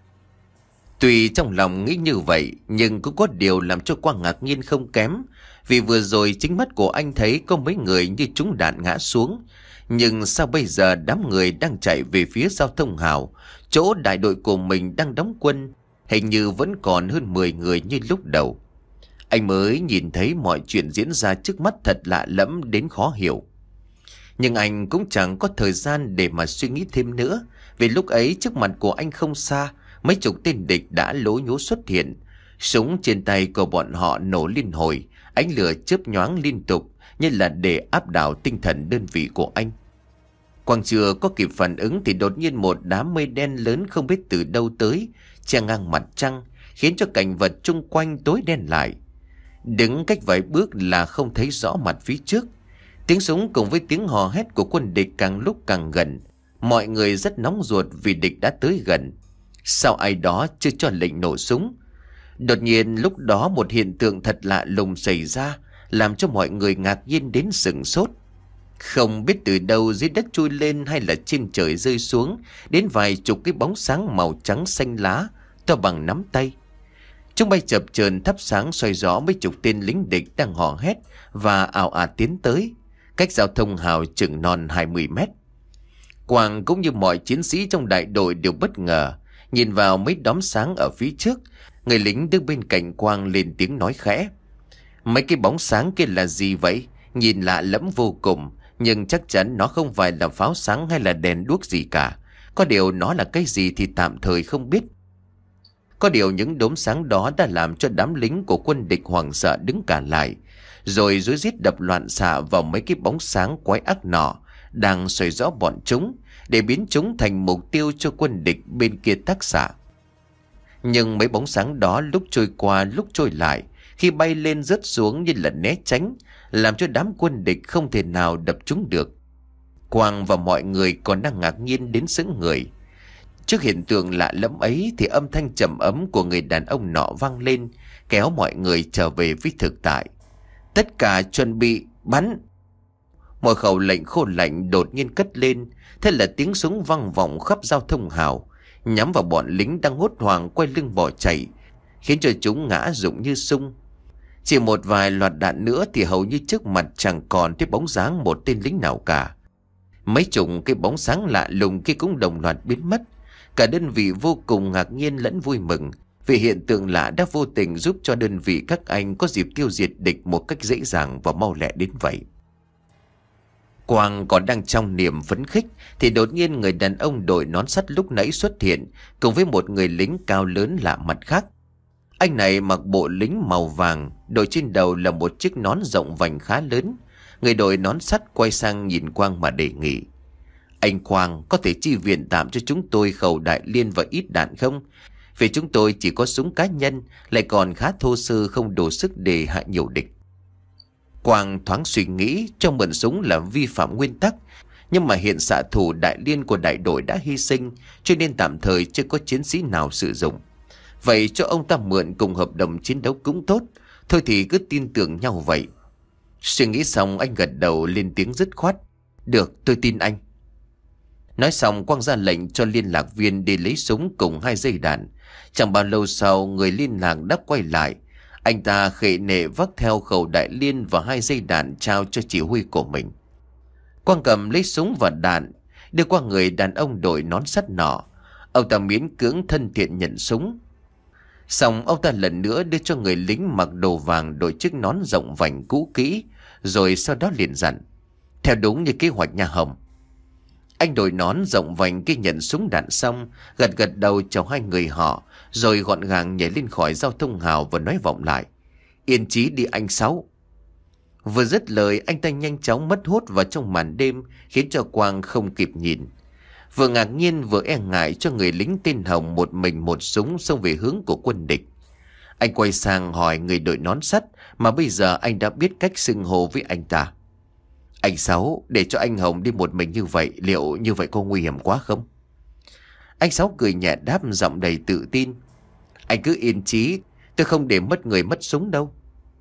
Tuy trong lòng nghĩ như vậy, nhưng cũng có điều làm cho Quang ngạc nhiên không kém. Vì vừa rồi chính mắt của anh thấy có mấy người như trúng đạn ngã xuống, Nhưng sao bây giờ đám người đang chạy về phía giao thông hào, chỗ đại đội của mình đang đóng quân, hình như vẫn còn hơn mười người như lúc đầu. Anh mới nhìn thấy mọi chuyện diễn ra trước mắt thật lạ lẫm đến khó hiểu. Nhưng anh cũng chẳng có thời gian để mà suy nghĩ thêm nữa, vì lúc ấy trước mặt của anh không xa, mấy chục tên địch đã lố nhố xuất hiện. Súng trên tay của bọn họ nổ liên hồi, ánh lửa chớp nhoáng liên tục như là để áp đảo tinh thần đơn vị của anh. Quang chưa có kịp phản ứng thì đột nhiên một đám mây đen lớn không biết từ đâu tới, che ngang mặt trăng, khiến cho cảnh vật chung quanh tối đen lại. Đứng cách vài bước là không thấy rõ mặt phía trước. Tiếng súng cùng với tiếng hò hét của quân địch càng lúc càng gần. Mọi người rất nóng ruột vì địch đã tới gần. Sao ai đó chưa cho lệnh nổ súng? Đột nhiên lúc đó một hiện tượng thật lạ lùng xảy ra, làm cho mọi người ngạc nhiên đến sửng sốt. Không biết từ đâu dưới đất trôi lên hay là trên trời rơi xuống đến vài chục cái bóng sáng màu trắng xanh lá, to bằng nắm tay. Chúng bay chập chờn thắp sáng soi rõ mấy chục tên lính địch đang hò hét và ào ạt tiến tới, cách giao thông hào chừng non hai mươi mét. Quang cũng như mọi chiến sĩ trong đại đội đều bất ngờ, nhìn vào mấy đốm sáng ở phía trước. Người lính đứng bên cạnh Quang lên tiếng nói khẽ: "Mấy cái bóng sáng kia là gì vậy? Nhìn lạ lẫm vô cùng, nhưng chắc chắn nó không phải là pháo sáng hay là đèn đuốc gì cả. Có điều nó là cái gì thì tạm thời không biết." Có điều những đốm sáng đó đã làm cho đám lính của quân địch hoảng sợ đứng cả lại, rồi rối rít đập loạn xạ vào mấy cái bóng sáng quái ác nọ đang xoay rõ bọn chúng, để biến chúng thành mục tiêu cho quân địch bên kia tác xạ. Nhưng mấy bóng sáng đó lúc trôi qua lúc trôi lại, khi bay lên rớt xuống như là né tránh, làm cho đám quân địch không thể nào đập chúng được. Quang và mọi người còn đang ngạc nhiên đến sững người. Trước hiện tượng lạ lẫm ấy thì âm thanh trầm ấm của người đàn ông nọ vang lên, kéo mọi người trở về với thực tại. "Tất cả chuẩn bị, bắn!" Một khẩu lệnh khô lạnh đột nhiên cất lên, thế là tiếng súng vang vọng khắp giao thông hào, nhắm vào bọn lính đang hốt hoảng quay lưng bỏ chạy, khiến cho chúng ngã rụng như sung. Chỉ một vài loạt đạn nữa thì hầu như trước mặt chẳng còn thấy bóng dáng một tên lính nào cả. Mấy chục cái bóng sáng lạ lùng kia cũng đồng loạt biến mất. Cả đơn vị vô cùng ngạc nhiên lẫn vui mừng, vì hiện tượng lạ đã vô tình giúp cho đơn vị các anh có dịp tiêu diệt địch một cách dễ dàng và mau lẹ đến vậy. Quang còn đang trong niềm phấn khích thì đột nhiên người đàn ông đội nón sắt lúc nãy xuất hiện, cùng với một người lính cao lớn lạ mặt khác. Anh này mặc bộ lính màu vàng, đội trên đầu là một chiếc nón rộng vành khá lớn. Người đội nón sắt quay sang nhìn Quang mà đề nghị: "Anh Quang, có thể chi viện tạm cho chúng tôi khẩu đại liên và ít đạn không? Vì chúng tôi chỉ có súng cá nhân, lại còn khá thô sơ, không đủ sức để hạ nhiều địch." Quang thoáng suy nghĩ, cho mượn súng là vi phạm nguyên tắc, nhưng mà hiện xạ thủ đại liên của đại đội đã hy sinh, cho nên tạm thời chưa có chiến sĩ nào sử dụng. Vậy cho ông ta mượn cùng hợp đồng chiến đấu cũng tốt, thôi thì cứ tin tưởng nhau vậy. Suy nghĩ xong anh gật đầu lên tiếng dứt khoát: "Được, tôi tin anh." Nói xong Quang ra lệnh cho liên lạc viên đi lấy súng cùng hai dây đạn. Chẳng bao lâu sau người liên lạc đã quay lại. Anh ta khệ nệ vác theo khẩu đại liên và hai dây đạn trao cho chỉ huy của mình. Quang cầm lấy súng và đạn, đưa qua người đàn ông đội nón sắt nọ. Ông ta miễn cưỡng thân thiện nhận súng. Xong ông ta lần nữa đưa cho người lính mặc đồ vàng đội chiếc nón rộng vành cũ kỹ, rồi sau đó liền dặn: "Theo đúng như kế hoạch nha Hồng." Anh đội nón rộng vành kia nhận súng đạn xong, gật gật đầu chào hai người họ, rồi gọn gàng nhảy lên khỏi giao thông hào và nói vọng lại: "Yên chí đi anh Sáu." Vừa dứt lời anh ta nhanh chóng mất hút vào trong màn đêm, khiến cho Quang không kịp nhìn. Vừa ngạc nhiên vừa e ngại cho người lính tên Hồng một mình một súng xông về hướng của quân địch. Anh quay sang hỏi người đội nón sắt mà bây giờ anh đã biết cách xưng hô với anh ta: "Anh Sáu, để cho anh Hồng đi một mình như vậy, liệu như vậy có nguy hiểm quá không?" Anh Sáu cười nhẹ đáp giọng đầy tự tin: "Anh cứ yên chí, tôi không để mất người mất súng đâu."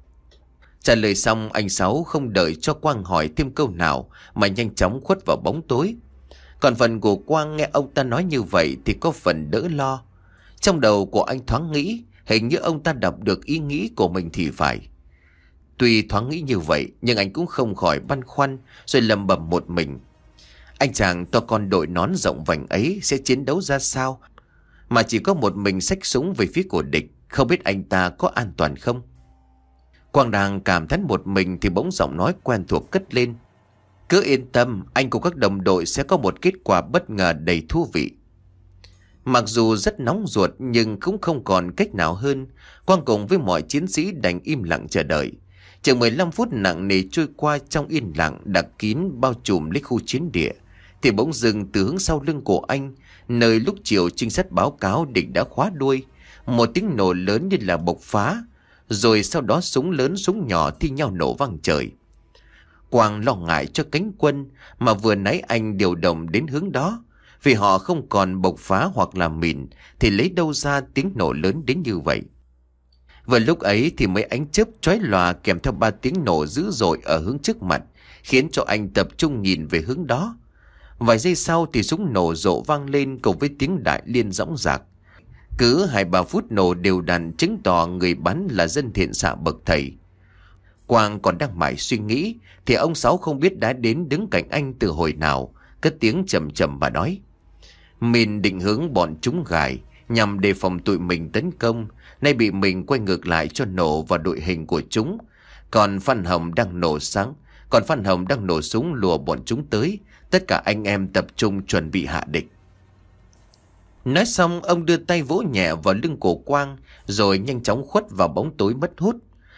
Trả lời xong anh Sáu không đợi cho Quang hỏi thêm câu nào mà nhanh chóng khuất vào bóng tối. Còn phần của Quang nghe ông ta nói như vậy thì có phần đỡ lo. Trong đầu của anh thoáng nghĩ hình như ông ta đọc được ý nghĩ của mình thì phải. Tuy thoáng nghĩ như vậy nhưng anh cũng không khỏi băn khoăn, rồi lầm bầm một mình: Anh chàng to con đội nón rộng vành ấy sẽ chiến đấu ra sao mà chỉ có một mình xách súng về phía của địch? Không biết anh ta có an toàn không? Quang đang cảm thán một mình thì bỗng giọng nói quen thuộc cất lên: "Cứ yên tâm, anh cùng các đồng đội sẽ có một kết quả bất ngờ đầy thú vị." Mặc dù rất nóng ruột nhưng cũng không còn cách nào hơn. Quang cùng với mọi chiến sĩ đành im lặng chờ đợi. Chừng mười lăm phút nặng nề trôi qua trong yên lặng đặc kín bao trùm lấy khu chiến địa, thì bỗng dưng từ hướng sau lưng của anh, nơi lúc chiều trinh sát báo cáo địch đã khóa đuôi, một tiếng nổ lớn như là bộc phá, rồi sau đó súng lớn súng nhỏ thi nhau nổ vang trời. Quang lo ngại cho cánh quân mà vừa nãy anh điều động đến hướng đó, vì họ không còn bộc phá hoặc làm mìn thì lấy đâu ra tiếng nổ lớn đến như vậy. Vừa lúc ấy thì mấy ánh chớp chói lòa kèm theo ba tiếng nổ dữ dội ở hướng trước mặt, khiến cho anh tập trung nhìn về hướng đó. Vài giây sau thì súng nổ rộ vang lên cùng với tiếng đại liên dõng dạc. Cứ hai ba phút nổ đều đặn chứng tỏ người bắn là dân thiện xạ bậc thầy. Quang còn đang mải suy nghĩ thì ông Sáu không biết đã đến đứng cạnh anh từ hồi nào, cất tiếng trầm trầm và nói: "Mình định hướng bọn chúng gài nhằm đề phòng tụi mình tấn công, nay bị mình quay ngược lại cho nổ vào đội hình của chúng. Còn Phan Hồng đang nổ sáng, còn Phan Hồng đang nổ súng lùa bọn chúng tới. Tất cả anh em tập trung chuẩn bị hạ địch." Nói xong ông đưa tay vỗ nhẹ vào lưng của Quang, rồi nhanh chóng khuất vào bóng tối mất hút.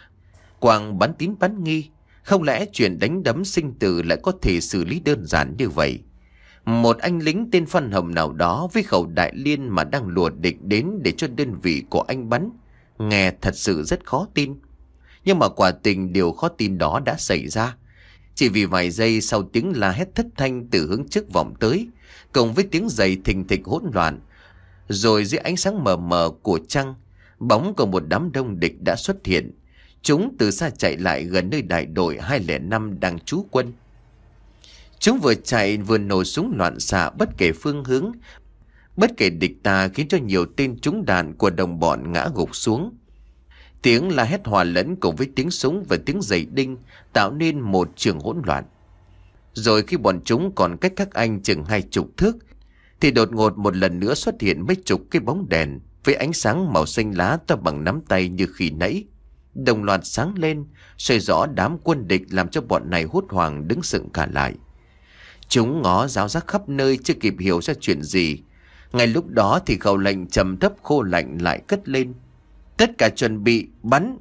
Quang bắn tín bắn nghi, không lẽ chuyện đánh đấm sinh tử lại có thể xử lý đơn giản như vậy? Một anh lính tên Phan Hồng nào đó với khẩu đại liên mà đang lùa địch đến để cho đơn vị của anh bắn, nghe thật sự rất khó tin. Nhưng mà quả tình điều khó tin đó đã xảy ra. Chỉ vì vài giây sau tiếng la hét thất thanh từ hướng trước vọng tới, cùng với tiếng giày thình thịch hỗn loạn, rồi dưới ánh sáng mờ mờ của trăng, bóng của một đám đông địch đã xuất hiện. Chúng từ xa chạy lại gần nơi đại đội hai không năm đang trú quân. Chúng vừa chạy vừa nổ súng loạn xạ bất kể phương hướng, bất kể địch ta, khiến cho nhiều tên trúng đạn của đồng bọn ngã gục xuống. Tiếng la hét hòa lẫn cùng với tiếng súng và tiếng giày đinh tạo nên một trường hỗn loạn. Rồi khi bọn chúng còn cách các anh chừng hai chục thước, thì đột ngột một lần nữa xuất hiện mấy chục cái bóng đèn với ánh sáng màu xanh lá to bằng nắm tay như khi nãy, đồng loạt sáng lên, soi rõ đám quân địch, làm cho bọn này hốt hoảng đứng sững cả lại. Chúng ngó giáo giác khắp nơi chưa kịp hiểu ra chuyện gì. Ngay lúc đó thì khẩu lệnh trầm thấp khô lạnh lại cất lên: "Tất cả chuẩn bị bắn!"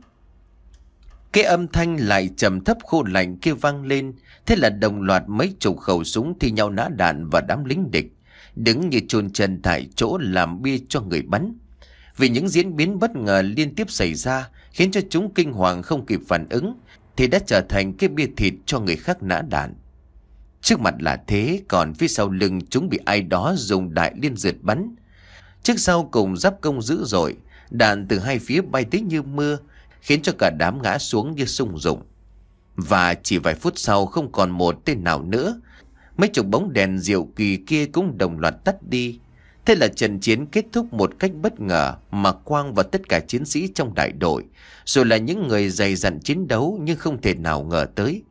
Cái âm thanh lại trầm thấp khô lạnh kia vang lên. Thế là đồng loạt mấy chục khẩu súng thi nhau nã đạn và đám lính địch đứng như chôn chân tại chỗ làm bia cho người bắn. Vì những diễn biến bất ngờ liên tiếp xảy ra khiến cho chúng kinh hoàng không kịp phản ứng, thì đã trở thành cái bia thịt cho người khác nã đạn. Trước mặt là thế, còn phía sau lưng chúng bị ai đó dùng đại liên rượt bắn. Trước sau cùng giáp công dữ dội, đạn từ hai phía bay tới như mưa, khiến cho cả đám ngã xuống như sung rụng. Và chỉ vài phút sau không còn một tên nào nữa, mấy chục bóng đèn diệu kỳ kia cũng đồng loạt tắt đi. Thế là trận chiến kết thúc một cách bất ngờ mà Quang và tất cả chiến sĩ trong đại đội, rồi là những người dày dặn chiến đấu nhưng không thể nào ngờ tới.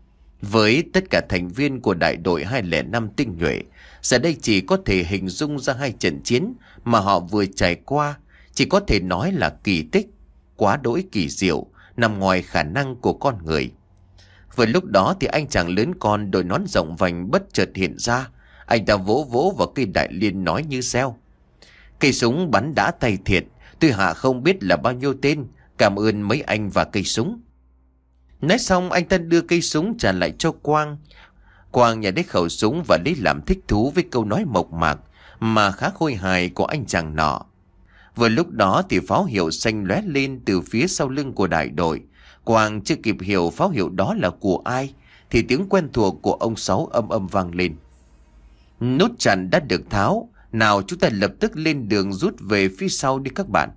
Với tất cả thành viên của đại đội hai không năm tinh nhuệ, giờ đây chỉ có thể hình dung ra hai trận chiến mà họ vừa trải qua, chỉ có thể nói là kỳ tích, quá đỗi kỳ diệu, nằm ngoài khả năng của con người. Vừa lúc đó thì anh chàng lớn con đội nón rộng vành bất chợt hiện ra. Anh ta vỗ vỗ vào cây đại liên nói như reo: "Cây súng bắn đã tay thiệt, tôi hạ không biết là bao nhiêu tên, cảm ơn mấy anh và cây súng." Nói xong anh ta đưa cây súng trả lại cho Quang. Quang nhận lấy khẩu súng và lấy làm thích thú với câu nói mộc mạc mà khá khôi hài của anh chàng nọ. Vừa lúc đó thì pháo hiệu xanh lóe lên từ phía sau lưng của đại đội. Quang chưa kịp hiểu pháo hiệu đó là của ai thì tiếng quen thuộc của ông Sáu âm âm vang lên: "Nút chặn đã được tháo, nào chúng ta lập tức lên đường rút về phía sau đi các bạn."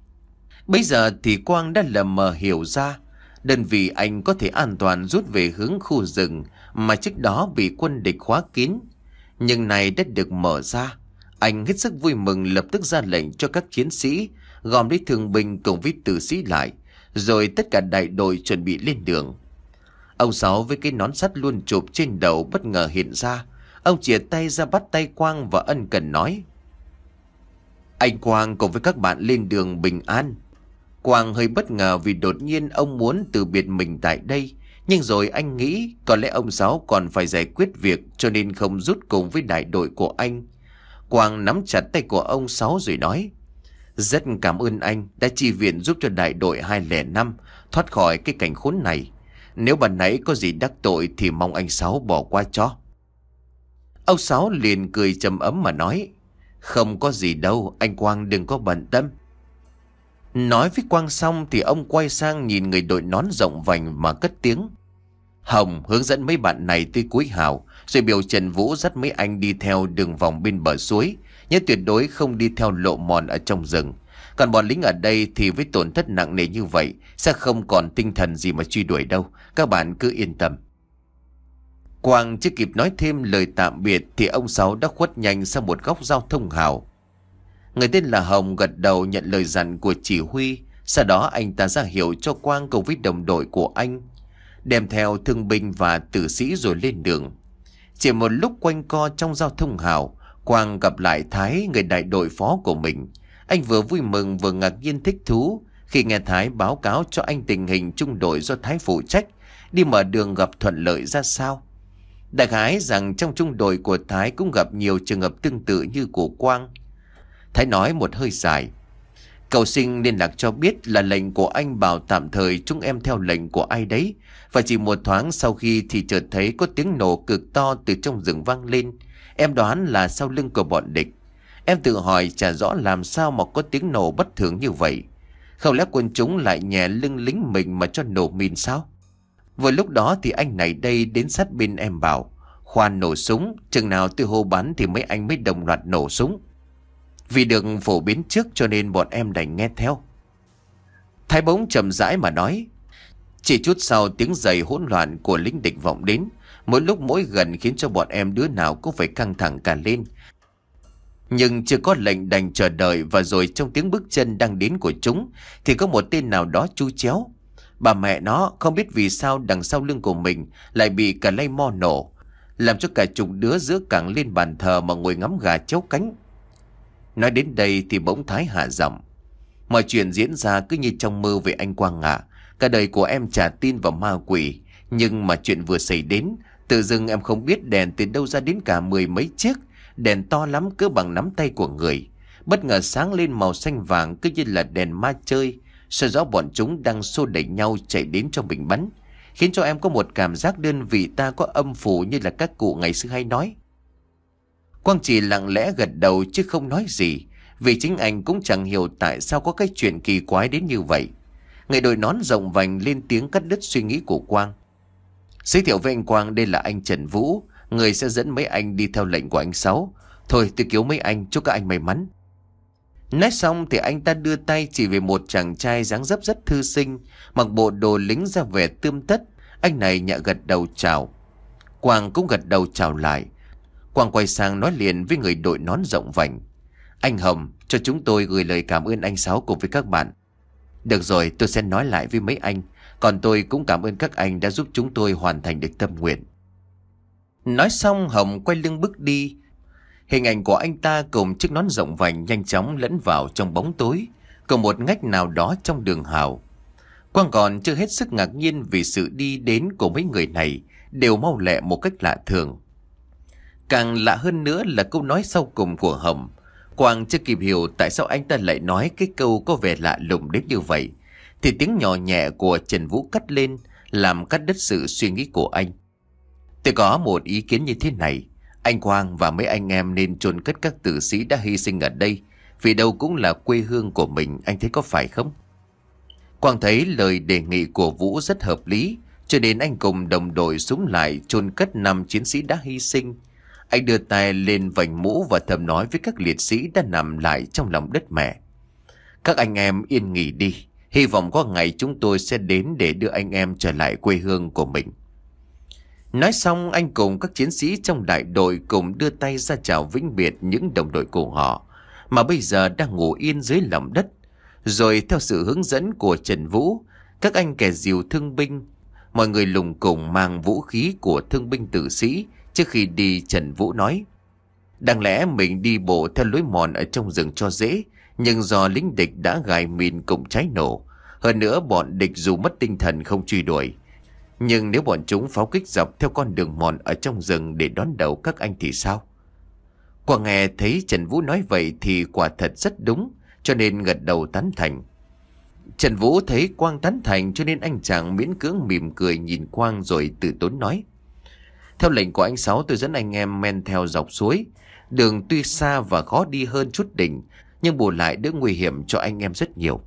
Bây giờ thì Quang đã lờ mờ hiểu ra, đơn vị anh có thể an toàn rút về hướng khu rừng mà trước đó bị quân địch khóa kín. Nhưng này đã được mở ra, anh hết sức vui mừng, lập tức ra lệnh cho các chiến sĩ gom lấy thương binh cùng với tử sĩ lại, rồi tất cả đại đội chuẩn bị lên đường. Ông Sáu với cái nón sắt luôn chụp trên đầu bất ngờ hiện ra. Ông chìa tay ra bắt tay Quang và ân cần nói: Anh Quang cùng với các bạn lên đường bình an. Quang hơi bất ngờ vì đột nhiên ông muốn từ biệt mình tại đây. Nhưng rồi anh nghĩ có lẽ ông Sáu còn phải giải quyết việc, cho nên không rút cùng với đại đội của anh. Quang nắm chặt tay của ông Sáu rồi nói: Rất cảm ơn anh đã chi viện giúp cho đại đội hai không năm thoát khỏi cái cảnh khốn này. Nếu ban nãy có gì đắc tội thì mong anh Sáu bỏ qua cho. Ông Sáu liền cười trầm ấm mà nói: Không có gì đâu, anh Quang đừng có bận tâm. Nói với Quang xong thì ông quay sang nhìn người đội nón rộng vành mà cất tiếng: Hồng hướng dẫn mấy bạn này tới cuối hào, rồi biểu Trần Vũ dắt mấy anh đi theo đường vòng bên bờ suối, nhớ tuyệt đối không đi theo lộ mòn ở trong rừng. Còn bọn lính ở đây thì với tổn thất nặng nề như vậy sẽ không còn tinh thần gì mà truy đuổi đâu, các bạn cứ yên tâm. Quang chưa kịp nói thêm lời tạm biệt thì ông Sáu đã khuất nhanh sang một góc giao thông hào. Người tên là Hồng gật đầu nhận lời dặn của chỉ huy. Sau đó anh ta ra hiệu cho Quang cùng với đồng đội của anh đem theo thương binh và tử sĩ rồi lên đường. Chỉ một lúc quanh co trong giao thông hào, Quang gặp lại Thái, người đại đội phó của mình. Anh vừa vui mừng vừa ngạc nhiên thích thú khi nghe Thái báo cáo cho anh tình hình trung đội do Thái phụ trách đi mở đường gặp thuận lợi ra sao. Đại khái rằng trong trung đội của Thái cũng gặp nhiều trường hợp tương tự như của Quang. Thái nói một hơi dài: Cậu Sinh liên lạc cho biết là lệnh của anh bảo tạm thời chúng em theo lệnh của ai đấy. Và chỉ một thoáng sau khi thì chợt thấy có tiếng nổ cực to từ trong rừng vang lên. Em đoán là sau lưng của bọn địch. Em tự hỏi chả rõ làm sao mà có tiếng nổ bất thường như vậy. Không lẽ quân chúng lại nhè lưng lính mình mà cho nổ mìn sao? Vừa lúc đó thì anh này đây đến sát bên em bảo: Khoan nổ súng, chừng nào tôi hô bắn thì mấy anh mới đồng loạt nổ súng. Vì được phổ biến trước cho nên bọn em đành nghe theo. Thái bỗng chậm rãi mà nói: Chỉ chút sau tiếng giày hỗn loạn của lính địch vọng đến, mỗi lúc mỗi gần khiến cho bọn em đứa nào cũng phải căng thẳng cả lên. Nhưng chưa có lệnh đành chờ đợi, và rồi trong tiếng bước chân đang đến của chúng thì có một tên nào đó chu chéo. Bà mẹ nó không biết vì sao đằng sau lưng của mình lại bị cả lay mo nổ, làm cho cả chục đứa giữa cẳng lên bàn thờ mà ngồi ngắm gà chéo cánh. Nói đến đây thì bỗng Thái hạ giọng: Mọi chuyện diễn ra cứ như trong mơ về anh Quang ạ. Cả đời của em chả tin vào ma quỷ, nhưng mà chuyện vừa xảy đến, tự dưng em không biết đèn từ đâu ra đến cả mười mấy chiếc. Đèn to lắm cỡ bằng nắm tay của người, bất ngờ sáng lên màu xanh vàng cứ như là đèn ma chơi. Sau đó bọn chúng đang xô đẩy nhau chạy đến cho mình bắn, khiến cho em có một cảm giác đơn vị ta có âm phủ như là các cụ ngày xưa hay nói. Quang chỉ lặng lẽ gật đầu chứ không nói gì, vì chính anh cũng chẳng hiểu tại sao có cái chuyện kỳ quái đến như vậy. Người đội nón rộng vành lên tiếng cắt đứt suy nghĩ của Quang: Giới thiệu với anh Quang, đây là anh Trần Vũ, người sẽ dẫn mấy anh đi theo lệnh của anh Sáu. Thôi tôi cứu mấy anh, chúc các anh may mắn. Nói xong thì anh ta đưa tay chỉ về một chàng trai dáng dấp rất thư sinh, mặc bộ đồ lính ra vẻ tươm tất. Anh này nhẹ gật đầu chào. Quang cũng gật đầu chào lại. Quang quay sang nói liền với người đội nón rộng vành: Anh Hồng, cho chúng tôi gửi lời cảm ơn anh Sáu cùng với các bạn. Được rồi, tôi sẽ nói lại với mấy anh. Còn tôi cũng cảm ơn các anh đã giúp chúng tôi hoàn thành được tâm nguyện. Nói xong Hồng quay lưng bước đi. Hình ảnh của anh ta cùng chiếc nón rộng vành nhanh chóng lẫn vào trong bóng tối của một ngách nào đó trong đường hào. Quang còn chưa hết sức ngạc nhiên vì sự đi đến của mấy người này đều mau lẹ một cách lạ thường. Càng lạ hơn nữa là câu nói sau cùng của Hồng. Quang chưa kịp hiểu tại sao anh ta lại nói cái câu có vẻ lạ lùng đến như vậy, thì tiếng nhỏ nhẹ của Trần Vũ cắt lên, làm cắt đứt sự suy nghĩ của anh. Tôi có một ý kiến như thế này: anh Quang và mấy anh em nên chôn cất các tử sĩ đã hy sinh ở đây, vì đâu cũng là quê hương của mình, anh thấy có phải không? Quang thấy lời đề nghị của Vũ rất hợp lý, cho nên anh cùng đồng đội súng lại chôn cất năm chiến sĩ đã hy sinh. Anh đưa tay lên vành mũ và thầm nói với các liệt sĩ đã nằm lại trong lòng đất mẹ: Các anh em yên nghỉ đi, hy vọng có ngày chúng tôi sẽ đến để đưa anh em trở lại quê hương của mình. Nói xong anh cùng các chiến sĩ trong đại đội cùng đưa tay ra chào vĩnh biệt những đồng đội của họ mà bây giờ đang ngủ yên dưới lòng đất. Rồi theo sự hướng dẫn của Trần Vũ, các anh kẻ dìu thương binh, mọi người lùng cùng mang vũ khí của thương binh tử sĩ Trước khi đi, Trần Vũ nói: đáng lẽ mình đi bộ theo lối mòn ở trong rừng cho dễ, nhưng do lính địch đã gài mìn cùng cháy nổ. Hơn nữa bọn địch dù mất tinh thần không truy đuổi, nhưng nếu bọn chúng pháo kích dọc theo con đường mòn ở trong rừng để đón đầu các anh thì sao? Quang nghe thấy Trần Vũ nói vậy thì quả thật rất đúng, cho nên gật đầu tán thành. Trần Vũ thấy Quang tán thành cho nên anh chàng miễn cưỡng mỉm cười nhìn Quang rồi từ tốn nói: theo lệnh của anh Sáu, tôi dẫn anh em men theo dọc suối. Đường tuy xa và khó đi hơn chút đỉnh, nhưng bù lại đỡ nguy hiểm cho anh em rất nhiều.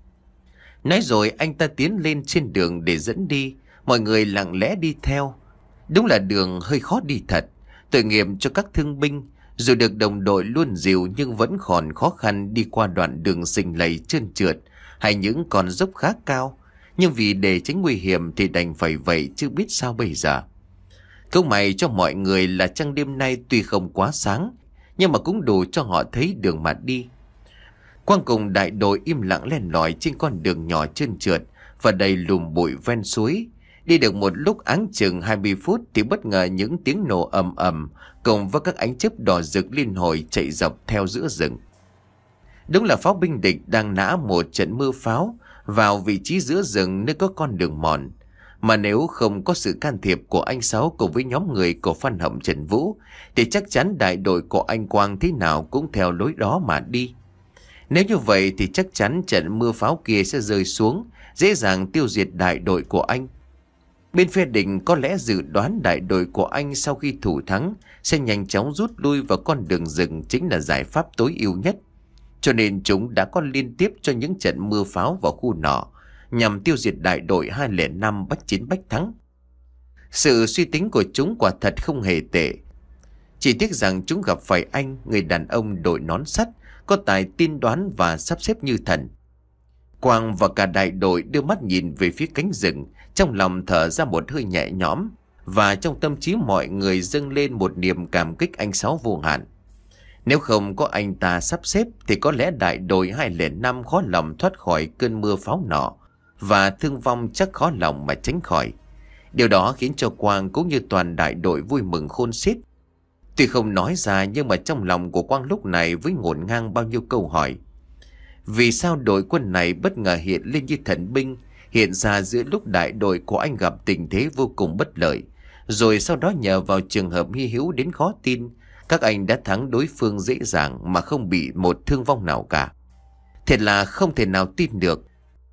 Nói rồi anh ta tiến lên trên đường để dẫn đi. Mọi người lặng lẽ đi theo. Đúng là đường hơi khó đi thật, tội nghiệp cho các thương binh. Dù được đồng đội luôn dìu nhưng vẫn còn khó khăn đi qua đoạn đường sình lầy trơn trượt hay những con dốc khá cao. Nhưng vì để tránh nguy hiểm thì đành phải vậy, chứ biết sao bây giờ. Câu may cho mọi người là trăng đêm nay tuy không quá sáng, nhưng mà cũng đủ cho họ thấy đường mà đi. Quang cùng đại đội im lặng len lỏi trên con đường nhỏ trơn trượt và đầy lùm bụi ven suối. Đi được một lúc áng chừng hai mươi phút thì bất ngờ những tiếng nổ ầm ầm cùng với các ánh chớp đỏ rực liên hồi chạy dọc theo giữa rừng. Đúng là pháo binh địch đang nã một trận mưa pháo vào vị trí giữa rừng nơi có con đường mòn. Mà nếu không có sự can thiệp của anh Sáu cùng với nhóm người của Phan Hậm Trần Vũ thì chắc chắn đại đội của anh Quang thế nào cũng theo lối đó mà đi. Nếu như vậy thì chắc chắn trận mưa pháo kia sẽ rơi xuống, dễ dàng tiêu diệt đại đội của anh. Bên phe địch có lẽ dự đoán đại đội của anh sau khi thủ thắng sẽ nhanh chóng rút lui vào con đường rừng chính là giải pháp tối ưu nhất. Cho nên chúng đã có liên tiếp cho những trận mưa pháo vào khu nọ nhằm tiêu diệt đại đội hai không năm bách chiến bách thắng. Sự suy tính của chúng quả thật không hề tệ. Chỉ tiếc rằng chúng gặp phải anh, người đàn ông đội nón sắt, có tài tiên đoán và sắp xếp như thần. Quang và cả đại đội đưa mắt nhìn về phía cánh rừng, trong lòng thở ra một hơi nhẹ nhõm, và trong tâm trí mọi người dâng lên một niềm cảm kích anh Sáu vô hạn. Nếu không có anh ta sắp xếp thì có lẽ đại đội hai không năm khó lòng thoát khỏi cơn mưa pháo nọ, và thương vong chắc khó lòng mà tránh khỏi. Điều đó khiến cho Quang cũng như toàn đại đội vui mừng khôn xiết. Tuy không nói ra nhưng mà trong lòng của Quang lúc này với ngổn ngang bao nhiêu câu hỏi. Vì sao đội quân này bất ngờ hiện lên như thần binh, hiện ra giữa lúc đại đội của anh gặp tình thế vô cùng bất lợi, rồi sau đó nhờ vào trường hợp hy hữu đến khó tin, các anh đã thắng đối phương dễ dàng mà không bị một thương vong nào cả. Thật là không thể nào tin được.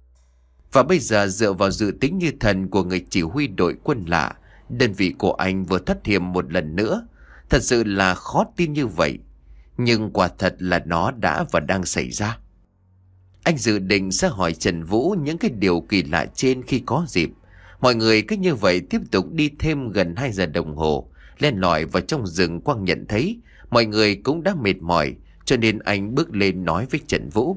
Và bây giờ dựa vào dự tính như thần của người chỉ huy đội quân lạ, đơn vị của anh vừa thất hiểm một lần nữa. Thật sự là khó tin như vậy. Nhưng quả thật là nó đã và đang xảy ra. Anh dự định sẽ hỏi Trần Vũ những cái điều kỳ lạ trên khi có dịp. Mọi người cứ như vậy tiếp tục đi thêm gần hai giờ đồng hồ, len lỏi vào trong rừng. Quang nhận thấy mọi người cũng đã mệt mỏi, cho nên anh bước lên nói với Trần Vũ: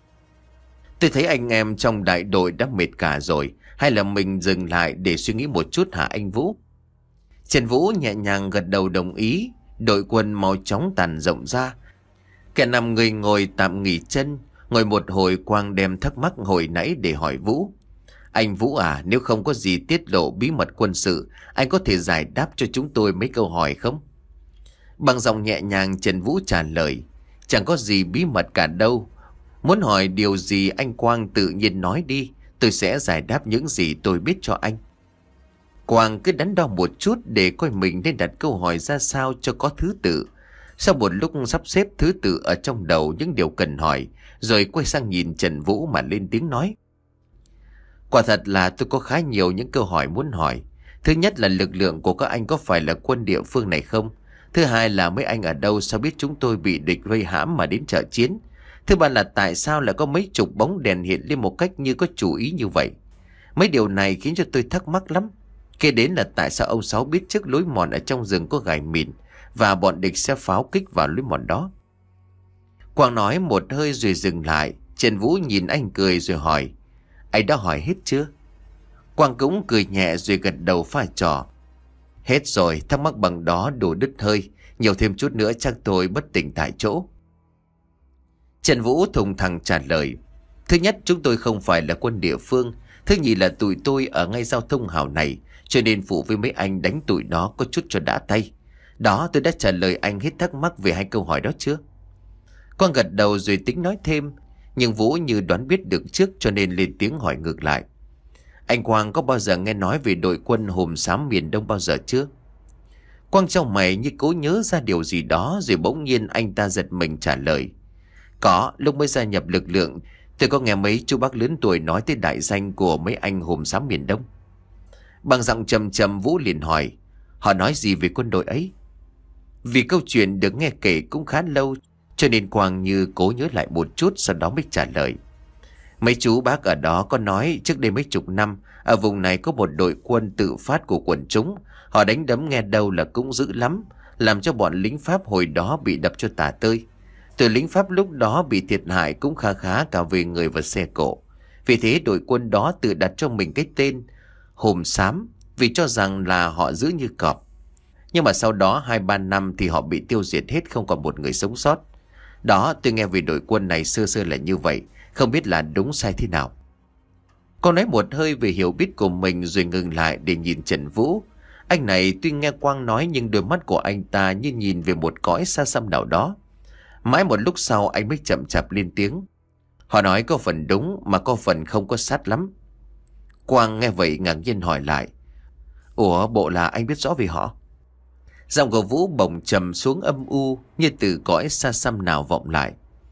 tôi thấy anh em trong đại đội đã mệt cả rồi, hay là mình dừng lại để suy nghĩ một chút hả anh Vũ? Trần Vũ nhẹ nhàng gật đầu đồng ý. Đội quân mau chóng tàn rộng ra. Kẻ nằm người ngồi tạm nghỉ chân. Ngồi một hồi, Quang đem thắc mắc hồi nãy để hỏi Vũ: anh Vũ à, nếu không có gì tiết lộ bí mật quân sự, anh có thể giải đáp cho chúng tôi mấy câu hỏi không? Bằng giọng nhẹ nhàng, Trần Vũ trả lời: chẳng có gì bí mật cả đâu. Muốn hỏi điều gì anh Quang tự nhiên nói đi, tôi sẽ giải đáp những gì tôi biết cho anh. Quang cứ đắn đo một chút để coi mình nên đặt câu hỏi ra sao cho có thứ tự. Sau một lúc sắp xếp thứ tự ở trong đầu những điều cần hỏi, rồi quay sang nhìn Trần Vũ mà lên tiếng nói: quả thật là tôi có khá nhiều những câu hỏi muốn hỏi. Thứ nhất là lực lượng của các anh có phải là quân địa phương này không? Thứ hai là mấy anh ở đâu sao biết chúng tôi bị địch vây hãm mà đến trợ chiến? Thứ ba là tại sao lại có mấy chục bóng đèn hiện lên một cách như có chủ ý như vậy? Mấy điều này khiến cho tôi thắc mắc lắm. Kế đến là tại sao ông Sáu biết trước lối mòn ở trong rừng có gài mìn và bọn địch sẽ pháo kích vào lối mòn đó? Quang nói một hơi rồi dừng lại. Trần Vũ nhìn anh cười rồi hỏi: anh đã hỏi hết chưa? Quang cũng cười nhẹ rồi gật đầu pha trò: hết rồi, thắc mắc bằng đó đủ đứt hơi. Nhiều thêm chút nữa chắc tôi bất tỉnh tại chỗ. Trần Vũ thùng thẳng trả lời: thứ nhất, chúng tôi không phải là quân địa phương. Thứ nhì là tụi tôi ở ngay giao thông hào này, cho nên phụ với mấy anh đánh tụi nó có chút cho đã tay. Đó, tôi đã trả lời anh hết thắc mắc về hai câu hỏi đó chưa? Quang gật đầu rồi tính nói thêm, nhưng Vũ như đoán biết được trước cho nên lên tiếng hỏi ngược lại. Anh Quang có bao giờ nghe nói về đội quân Hùm Xám miền Đông bao giờ chưa? Quang trong mày như cố nhớ ra điều gì đó, rồi bỗng nhiên anh ta giật mình trả lời. Có, lúc mới gia nhập lực lượng, tôi có nghe mấy chú bác lớn tuổi nói tới đại danh của mấy anh Hùm Xám miền Đông. Bằng giọng trầm trầm, Vũ liền hỏi, họ nói gì về quân đội ấy? Vì câu chuyện được nghe kể cũng khá lâu, cho nên Quang như cố nhớ lại một chút, sau đó mới trả lời. Mấy chú bác ở đó có nói trước đây mấy chục năm, ở vùng này có một đội quân tự phát của quần chúng. Họ đánh đấm nghe đâu là cũng dữ lắm, làm cho bọn lính Pháp hồi đó bị đập cho tả tơi. Từ lính Pháp lúc đó bị thiệt hại cũng khá khá cả về người và xe cộ. Vì thế đội quân đó tự đặt cho mình cái tên Hùm Xám, vì cho rằng là họ giữ như cọp. Nhưng mà sau đó hai ba năm thì họ bị tiêu diệt hết, không còn một người sống sót. Đó, tôi nghe về đội quân này sơ sơ là như vậy, không biết là đúng sai thế nào. Con nói một hơi về hiểu biết của mình rồi ngừng lại để nhìn Trần Vũ. Anh này tuy nghe Quang nói nhưng đôi mắt của anh ta như nhìn về một cõi xa xăm nào đó. Mãi một lúc sau anh mới chậm chạp lên tiếng. Họ nói có phần đúng mà có phần không có sát lắm. Quang nghe vậy ngạc nhiên hỏi lại. Ủa, bộ là anh biết rõ về họ? Giọng của Vũ bỗng trầm xuống âm u, như từ cõi xa xăm nào vọng lại.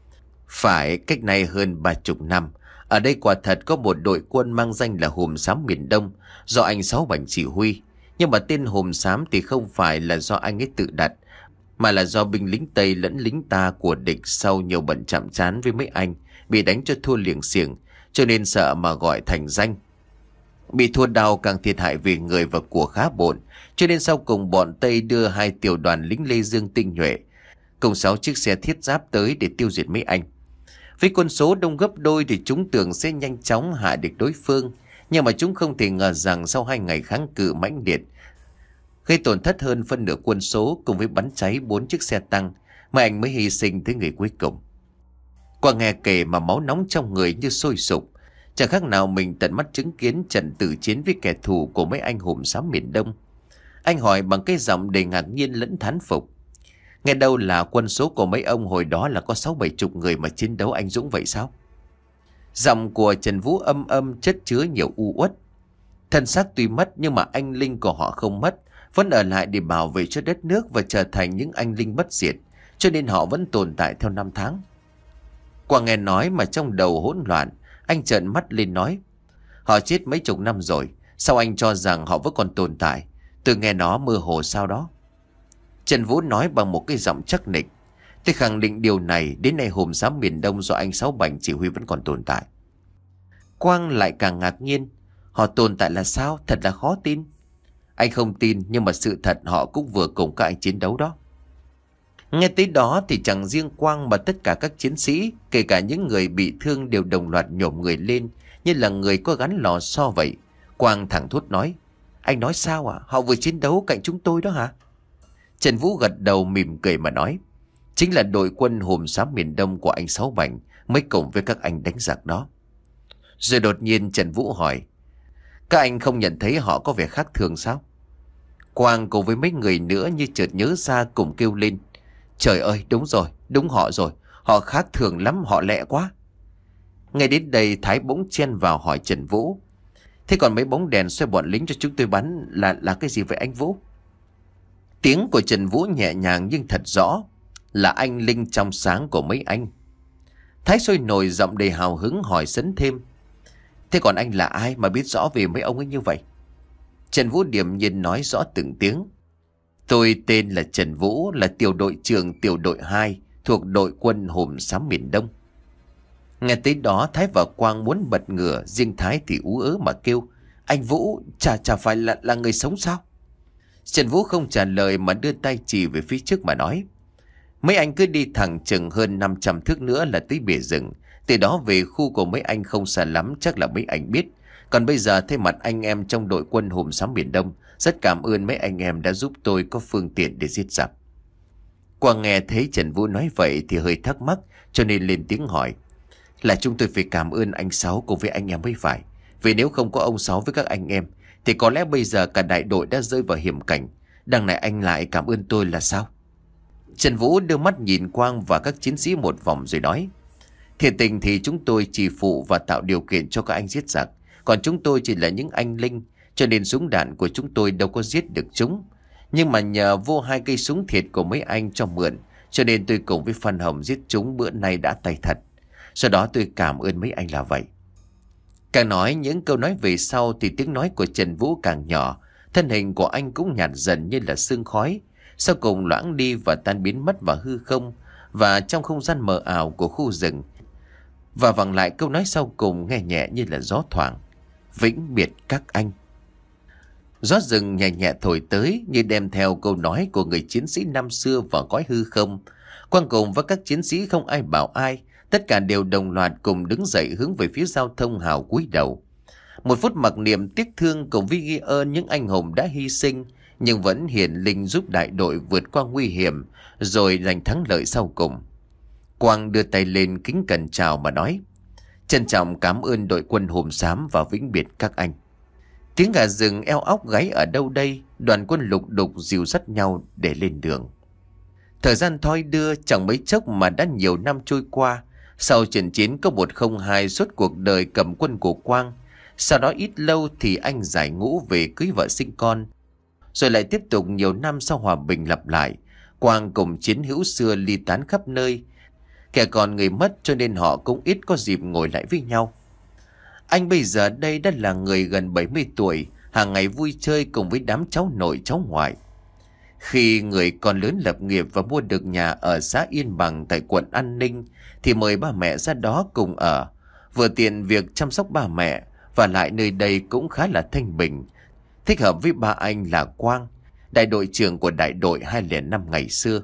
Phải, cách này hơn ba chục năm, ở đây quả thật có một đội quân mang danh là Hùm Xám miền Đông, do anh Sáu Bảnh chỉ huy. Nhưng mà tên Hùm Xám thì không phải là do anh ấy tự đặt, mà là do binh lính Tây lẫn lính ta của địch sau nhiều bận chạm trán với mấy anh, bị đánh cho thua liềng xiềng, cho nên sợ mà gọi thành danh. Bị thua đau càng thiệt hại về người và của khá bộn, cho nên sau cùng bọn Tây đưa hai tiểu đoàn lính Lê Dương tinh nhuệ cùng sáu chiếc xe thiết giáp tới để tiêu diệt mấy anh. Với quân số đông gấp đôi thì chúng tưởng sẽ nhanh chóng hạ địch đối phương, nhưng mà chúng không thể ngờ rằng sau hai ngày kháng cự mãnh liệt, gây tổn thất hơn phân nửa quân số cùng với bắn cháy bốn chiếc xe tăng, mà anh mới hy sinh tới người cuối cùng. Qua nghe kể mà máu nóng trong người như sôi sục, chẳng khác nào mình tận mắt chứng kiến trận tử chiến với kẻ thù của mấy anh Hùm Xám miền Đông. Anh hỏi bằng cái giọng đầy ngạc nhiên lẫn thán phục. Nghe đâu là quân số của mấy ông hồi đó là có sáu bảy chục người mà chiến đấu anh dũng vậy sao? Giọng của Trần Vũ âm âm chất chứa nhiều u uất. Thân xác tuy mất nhưng mà anh linh của họ không mất, vẫn ở lại để bảo vệ cho đất nước và trở thành những anh linh bất diệt, cho nên họ vẫn tồn tại theo năm tháng. Qua nghe nói mà trong đầu hỗn loạn, anh trợn mắt lên nói. Họ chết mấy chục năm rồi, sao anh cho rằng họ vẫn còn tồn tại? Tôi nghe nó mơ hồ sao đó. Trần Vũ nói bằng một cái giọng chắc nịch. Tôi khẳng định điều này, đến nay Hùm Xám miền Đông do anh Sáu Bảnh chỉ huy vẫn còn tồn tại. Quang lại càng ngạc nhiên. Họ tồn tại là sao? Thật là khó tin. Anh không tin, nhưng mà sự thật họ cũng vừa cùng các anh chiến đấu đó. Nghe tới đó thì chẳng riêng Quang mà tất cả các chiến sĩ, kể cả những người bị thương đều đồng loạt nhổm người lên như là người có gắn lò xo vậy. Quang thẳng thốt nói. Anh nói sao à? Họ vừa chiến đấu cạnh chúng tôi đó hả? Trần Vũ gật đầu mỉm cười mà nói. Chính là đội quân Hùm Xám miền Đông của anh Sáu Bảnh mới cùng với các anh đánh giặc đó. Rồi đột nhiên Trần Vũ hỏi. Các anh không nhận thấy họ có vẻ khác thường sao? Quang cùng với mấy người nữa như chợt nhớ ra cùng kêu lên. Trời ơi, đúng rồi, đúng họ rồi. Họ khác thường lắm, họ lẹ quá. Ngay đến đây Thái bỗng chen vào hỏi Trần Vũ. Thế còn mấy bóng đèn xoay bọn lính cho chúng tôi bắn là là cái gì vậy anh Vũ? Tiếng của Trần Vũ nhẹ nhàng nhưng thật rõ. Là anh linh trong sáng của mấy anh. Thái sôi nổi giọng đầy hào hứng hỏi sấn thêm. Thế còn anh là ai mà biết rõ về mấy ông ấy như vậy? Trần Vũ điềm nhiên nói rõ từng tiếng. Tôi tên là Trần Vũ, là tiểu đội trưởng tiểu đội hai thuộc đội quân Hùm Xám miền Đông. Nghe tới đó Thái và Quang muốn bật ngửa, riêng Thái thì ú ớ mà kêu. Anh Vũ, chả chả phải là, là người sống sao? Trần Vũ không trả lời mà đưa tay chỉ về phía trước mà nói. Mấy anh cứ đi thẳng chừng hơn năm trăm thước nữa là tới bìa rừng. Từ đó về khu của mấy anh không xa lắm, chắc là mấy anh biết. Còn bây giờ thay mặt anh em trong đội quân Hùm Xám miền Đông, rất cảm ơn mấy anh em đã giúp tôi có phương tiện để giết giặc. Quang nghe thấy Trần Vũ nói vậy thì hơi thắc mắc, cho nên lên tiếng hỏi. Là chúng tôi phải cảm ơn anh Sáu cùng với anh em mới phải. Vì nếu không có ông Sáu với các anh em thì có lẽ bây giờ cả đại đội đã rơi vào hiểm cảnh. Đằng này anh lại cảm ơn tôi là sao? Trần Vũ đưa mắt nhìn Quang và các chiến sĩ một vòng rồi nói: Thiệt tình thì chúng tôi chỉ phụ và tạo điều kiện cho các anh giết giặc. Còn chúng tôi chỉ là những anh linh, cho nên súng đạn của chúng tôi đâu có giết được chúng. Nhưng mà nhờ vô hai cây súng thiệt của mấy anh cho mượn, cho nên tôi cùng với Phan Hồng giết chúng bữa nay đã tay thật. Sau đó tôi cảm ơn mấy anh là vậy. Càng nói những câu nói về sau thì tiếng nói của Trần Vũ càng nhỏ. Thân hình của anh cũng nhạt dần như là sương khói, sau cùng loãng đi và tan biến mất vào hư không và trong không gian mờ ảo của khu rừng. Và vẳng lại câu nói sau cùng nghe nhẹ như là gió thoảng: Vĩnh biệt các anh. Gió rừng nhẹ nhẹ thổi tới như đem theo câu nói của người chiến sĩ năm xưa vào cõi hư không. Quang cùng với các chiến sĩ không ai bảo ai, tất cả đều đồng loạt cùng đứng dậy hướng về phía giao thông hào cúi đầu. Một phút mặc niệm tiếc thương cùng với ghi ơn những anh hùng đã hy sinh, nhưng vẫn hiển linh giúp đại đội vượt qua nguy hiểm rồi giành thắng lợi sau cùng. Quang đưa tay lên kính cẩn chào mà nói: Trân trọng cảm ơn đội quân Hồn Xám và vĩnh biệt các anh. Tiếng gà rừng eo óc gáy ở đâu đây, đoàn quân lục đục dìu dắt nhau để lên đường. Thời gian thoi đưa chẳng mấy chốc mà đã nhiều năm trôi qua. Sau trận chiến có một không hai suốt cuộc đời cầm quân của Quang. Sau đó ít lâu thì anh giải ngũ về cưới vợ sinh con. Rồi lại tiếp tục nhiều năm sau hòa bình lặp lại, Quang cùng chiến hữu xưa ly tán khắp nơi. Kẻ còn người mất cho nên họ cũng ít có dịp ngồi lại với nhau. Anh bây giờ đây đã là người gần bảy mươi tuổi, hàng ngày vui chơi cùng với đám cháu nội cháu ngoại. Khi người con lớn lập nghiệp và mua được nhà ở xã Yên Bằng tại quận An Ninh thì mời ba mẹ ra đó cùng ở, vừa tiện việc chăm sóc ba mẹ, và lại nơi đây cũng khá là thanh bình, thích hợp với ba anh là Quang, đại đội trưởng của đại đội hai không năm ngày xưa.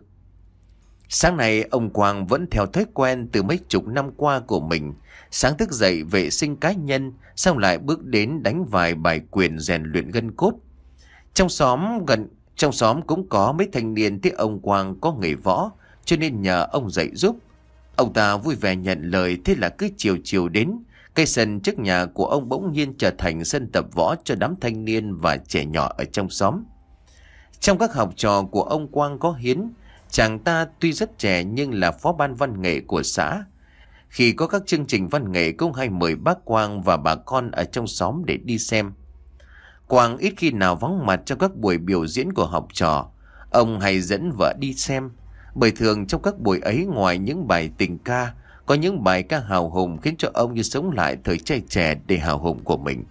Sáng nay ông Quang vẫn theo thói quen từ mấy chục năm qua của mình, sáng thức dậy vệ sinh cá nhân, xong lại bước đến đánh vài bài quyền rèn luyện gân cốt. Trong xóm gần trong xóm cũng có mấy thanh niên thấy ông Quang có nghề võ, cho nên nhờ ông dạy giúp. Ông ta vui vẻ nhận lời, thế là cứ chiều chiều đến, cây sân trước nhà của ông bỗng nhiên trở thành sân tập võ cho đám thanh niên và trẻ nhỏ ở trong xóm. Trong các học trò của ông Quang có Hiến. Chàng ta tuy rất trẻ nhưng là phó ban văn nghệ của xã. Khi có các chương trình văn nghệ cũng hay mời bác Quang và bà con ở trong xóm để đi xem. Quang ít khi nào vắng mặt trong các buổi biểu diễn của học trò. Ông hay dẫn vợ đi xem, bởi thường trong các buổi ấy ngoài những bài tình ca, có những bài ca hào hùng khiến cho ông như sống lại thời trai trẻ để hào hùng của mình.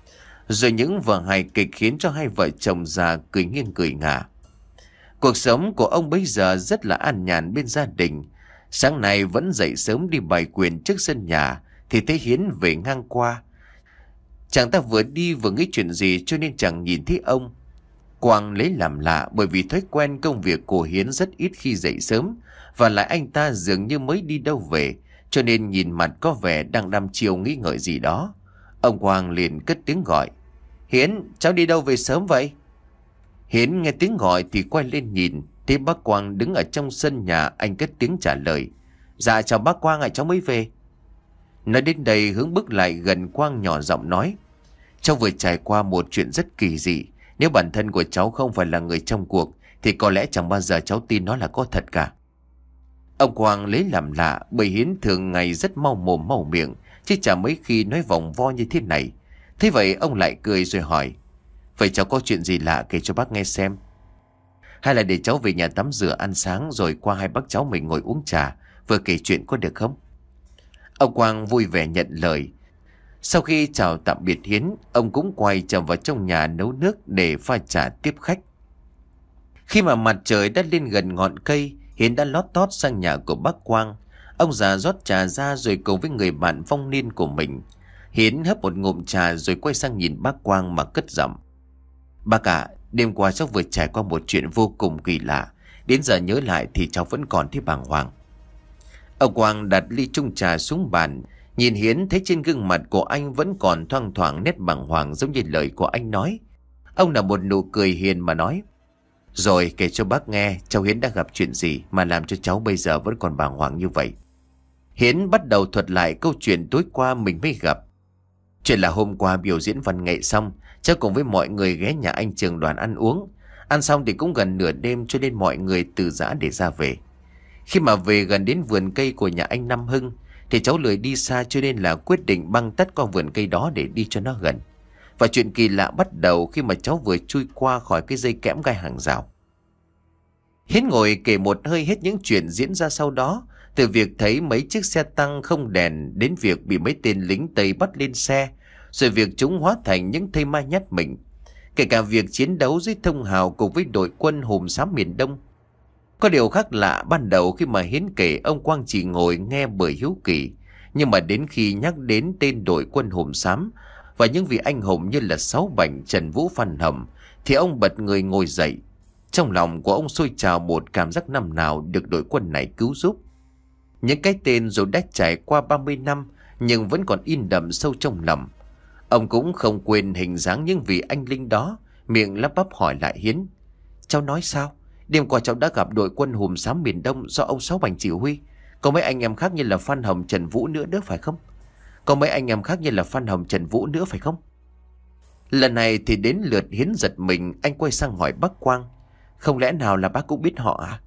Rồi những vở hài kịch khiến cho hai vợ chồng già cười nghiêng cười ngả. Cuộc sống của ông bây giờ rất là an nhàn bên gia đình. Sáng nay vẫn dậy sớm đi bài quyền trước sân nhà thì thấy Hiến về ngang qua. Chàng ta vừa đi vừa nghĩ chuyện gì cho nên chẳng nhìn thấy ông. Quang lấy làm lạ, bởi vì thói quen công việc của Hiến rất ít khi dậy sớm, và lại anh ta dường như mới đi đâu về, cho nên nhìn mặt có vẻ đang đăm chiêu nghĩ ngợi gì đó. Ông Quang liền cất tiếng gọi: Hiến, cháu đi đâu về sớm vậy? Hiến nghe tiếng gọi thì quay lên nhìn, thấy bác Quang đứng ở trong sân nhà. Anh cất tiếng trả lời: Dạ chào bác Quang ạ, cháu mới về. Nói đến đây hướng bước lại gần Quang nhỏ giọng nói: Cháu vừa trải qua một chuyện rất kỳ dị. Nếu bản thân của cháu không phải là người trong cuộc thì có lẽ chẳng bao giờ cháu tin nó là có thật cả. Ông Quang lấy làm lạ, bởi Hiến thường ngày rất mau mồm mau miệng, chứ chả mấy khi nói vòng vo như thế này. Thế vậy ông lại cười rồi hỏi: Vậy cháu có chuyện gì lạ kể cho bác nghe xem? Hay là để cháu về nhà tắm rửa ăn sáng rồi qua hai bác cháu mình ngồi uống trà, vừa kể chuyện có được không? Ông Quang vui vẻ nhận lời. Sau khi chào tạm biệt Hiến, ông cũng quay trở vào trong nhà nấu nước để pha trà tiếp khách. Khi mà mặt trời đã lên gần ngọn cây, Hiến đã lót tót sang nhà của bác Quang. Ông già rót trà ra rồi cùng với người bạn vong niên của mình. Hiến hấp một ngụm trà rồi quay sang nhìn bác Quang mà cất giọng: Bác ạ, đêm qua cháu vừa trải qua một chuyện vô cùng kỳ lạ. Đến giờ nhớ lại thì cháu vẫn còn thấy bàng hoàng. Ông Quang đặt ly chung trà xuống bàn, nhìn Hiến thấy trên gương mặt của anh vẫn còn thoang thoảng nét bàng hoàng giống như lời của anh nói. Ông nở một nụ cười hiền mà nói: Rồi kể cho bác nghe, cháu Hiến đã gặp chuyện gì mà làm cho cháu bây giờ vẫn còn bàng hoàng như vậy. Hiến bắt đầu thuật lại câu chuyện tối qua mình mới gặp. Chuyện là hôm qua biểu diễn văn nghệ xong, cháu cùng với mọi người ghé nhà anh Trường Đoàn ăn uống. Ăn xong thì cũng gần nửa đêm cho nên mọi người từ giã để ra về. Khi mà về gần đến vườn cây của nhà anh Năm Hưng thì cháu lười đi xa, cho nên là quyết định băng tất qua vườn cây đó để đi cho nó gần. Và chuyện kỳ lạ bắt đầu khi mà cháu vừa chui qua khỏi cái dây kẽm gai hàng rào. Hiến ngồi kể một hơi hết những chuyện diễn ra sau đó, từ việc thấy mấy chiếc xe tăng không đèn đến việc bị mấy tên lính Tây bắt lên xe, rồi việc chúng hóa thành những thây ma nhát mình, kể cả việc chiến đấu dưới thông hào cùng với đội quân hùm xám miền Đông. Có điều khác lạ, ban đầu khi mà Hiến kể, ông Quang chỉ ngồi nghe bởi hiếu kỳ, nhưng mà đến khi nhắc đến tên đội quân hùm xám và những vị anh hùng như là Sáu Bảnh, Trần Vũ, Phan Hầm thì ông bật người ngồi dậy. Trong lòng của ông sôi trào một cảm giác năm nào được đội quân này cứu giúp. Những cái tên dù đã trải qua ba mươi năm nhưng vẫn còn in đậm sâu trong lòng. Ông cũng không quên hình dáng những vị anh linh đó, miệng lắp bắp hỏi lại Hiến: "Cháu nói sao? Đêm qua cháu đã gặp đội quân hùm xám miền Đông do ông Sáu Bảnh chỉ huy. Có mấy anh em khác như là Phan Hồng, Trần Vũ nữa nữa phải không? Có mấy anh em khác như là Phan Hồng, Trần Vũ nữa phải không?" Lần này thì đến lượt Hiến giật mình, anh quay sang hỏi bác Quang: "Không lẽ nào là bác cũng biết họ à?"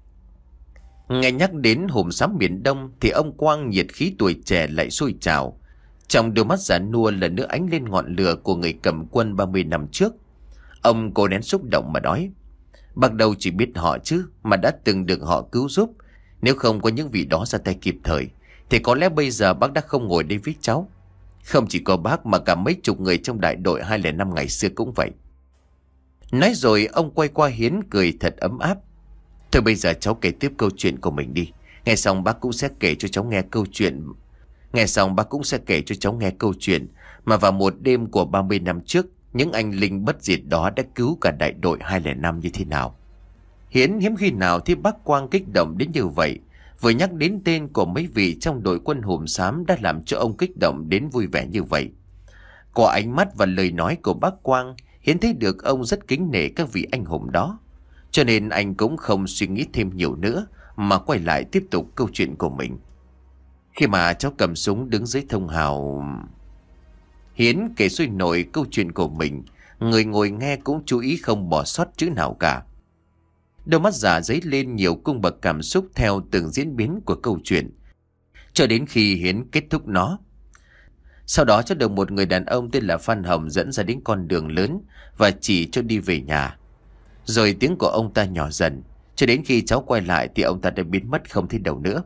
Nghe nhắc đến hùm xám miền Đông thì ông Quang nhiệt khí tuổi trẻ lại sôi trào. Trong đôi mắt già nua lần nữa ánh lên ngọn lửa của người cầm quân ba mươi năm trước. Ông cố nén xúc động mà nói: "Bác đâu chỉ biết họ chứ, mà đã từng được họ cứu giúp. Nếu không có những vị đó ra tay kịp thời thì có lẽ bây giờ bác đã không ngồi đây với cháu. Không chỉ có bác mà cả mấy chục người trong đại đội hai không năm ngày xưa cũng vậy." Nói rồi ông quay qua Hiến cười thật ấm áp: "Thôi bây giờ cháu kể tiếp câu chuyện của mình đi. Nghe xong bác cũng sẽ kể cho cháu nghe câu chuyện Nghe xong bác cũng sẽ kể cho cháu nghe câu chuyện mà vào một đêm của ba mươi năm trước, những anh linh bất diệt đó đã cứu cả đại đội hai không năm như thế nào." Hiến hiếm khi nào thấy bác Quang kích động đến như vậy. Vừa nhắc đến tên của mấy vị trong đội quân hùm xám đã làm cho ông kích động đến vui vẻ như vậy. Qua ánh mắt và lời nói của bác Quang, Hiến thấy được ông rất kính nể các vị anh hùng đó. Cho nên anh cũng không suy nghĩ thêm nhiều nữa mà quay lại tiếp tục câu chuyện của mình. Khi mà cháu cầm súng đứng dưới thông hào, Hiến kể sôi nổi câu chuyện của mình. Người ngồi nghe cũng chú ý không bỏ sót chữ nào cả. Đôi mắt già dấy lên nhiều cung bậc cảm xúc theo từng diễn biến của câu chuyện, cho đến khi Hiến kết thúc nó. Sau đó cháu được một người đàn ông tên là Phan Hồng dẫn ra đến con đường lớn và chỉ cho đi về nhà. Rồi tiếng của ông ta nhỏ dần, cho đến khi cháu quay lại thì ông ta đã biến mất không thấy đâu nữa.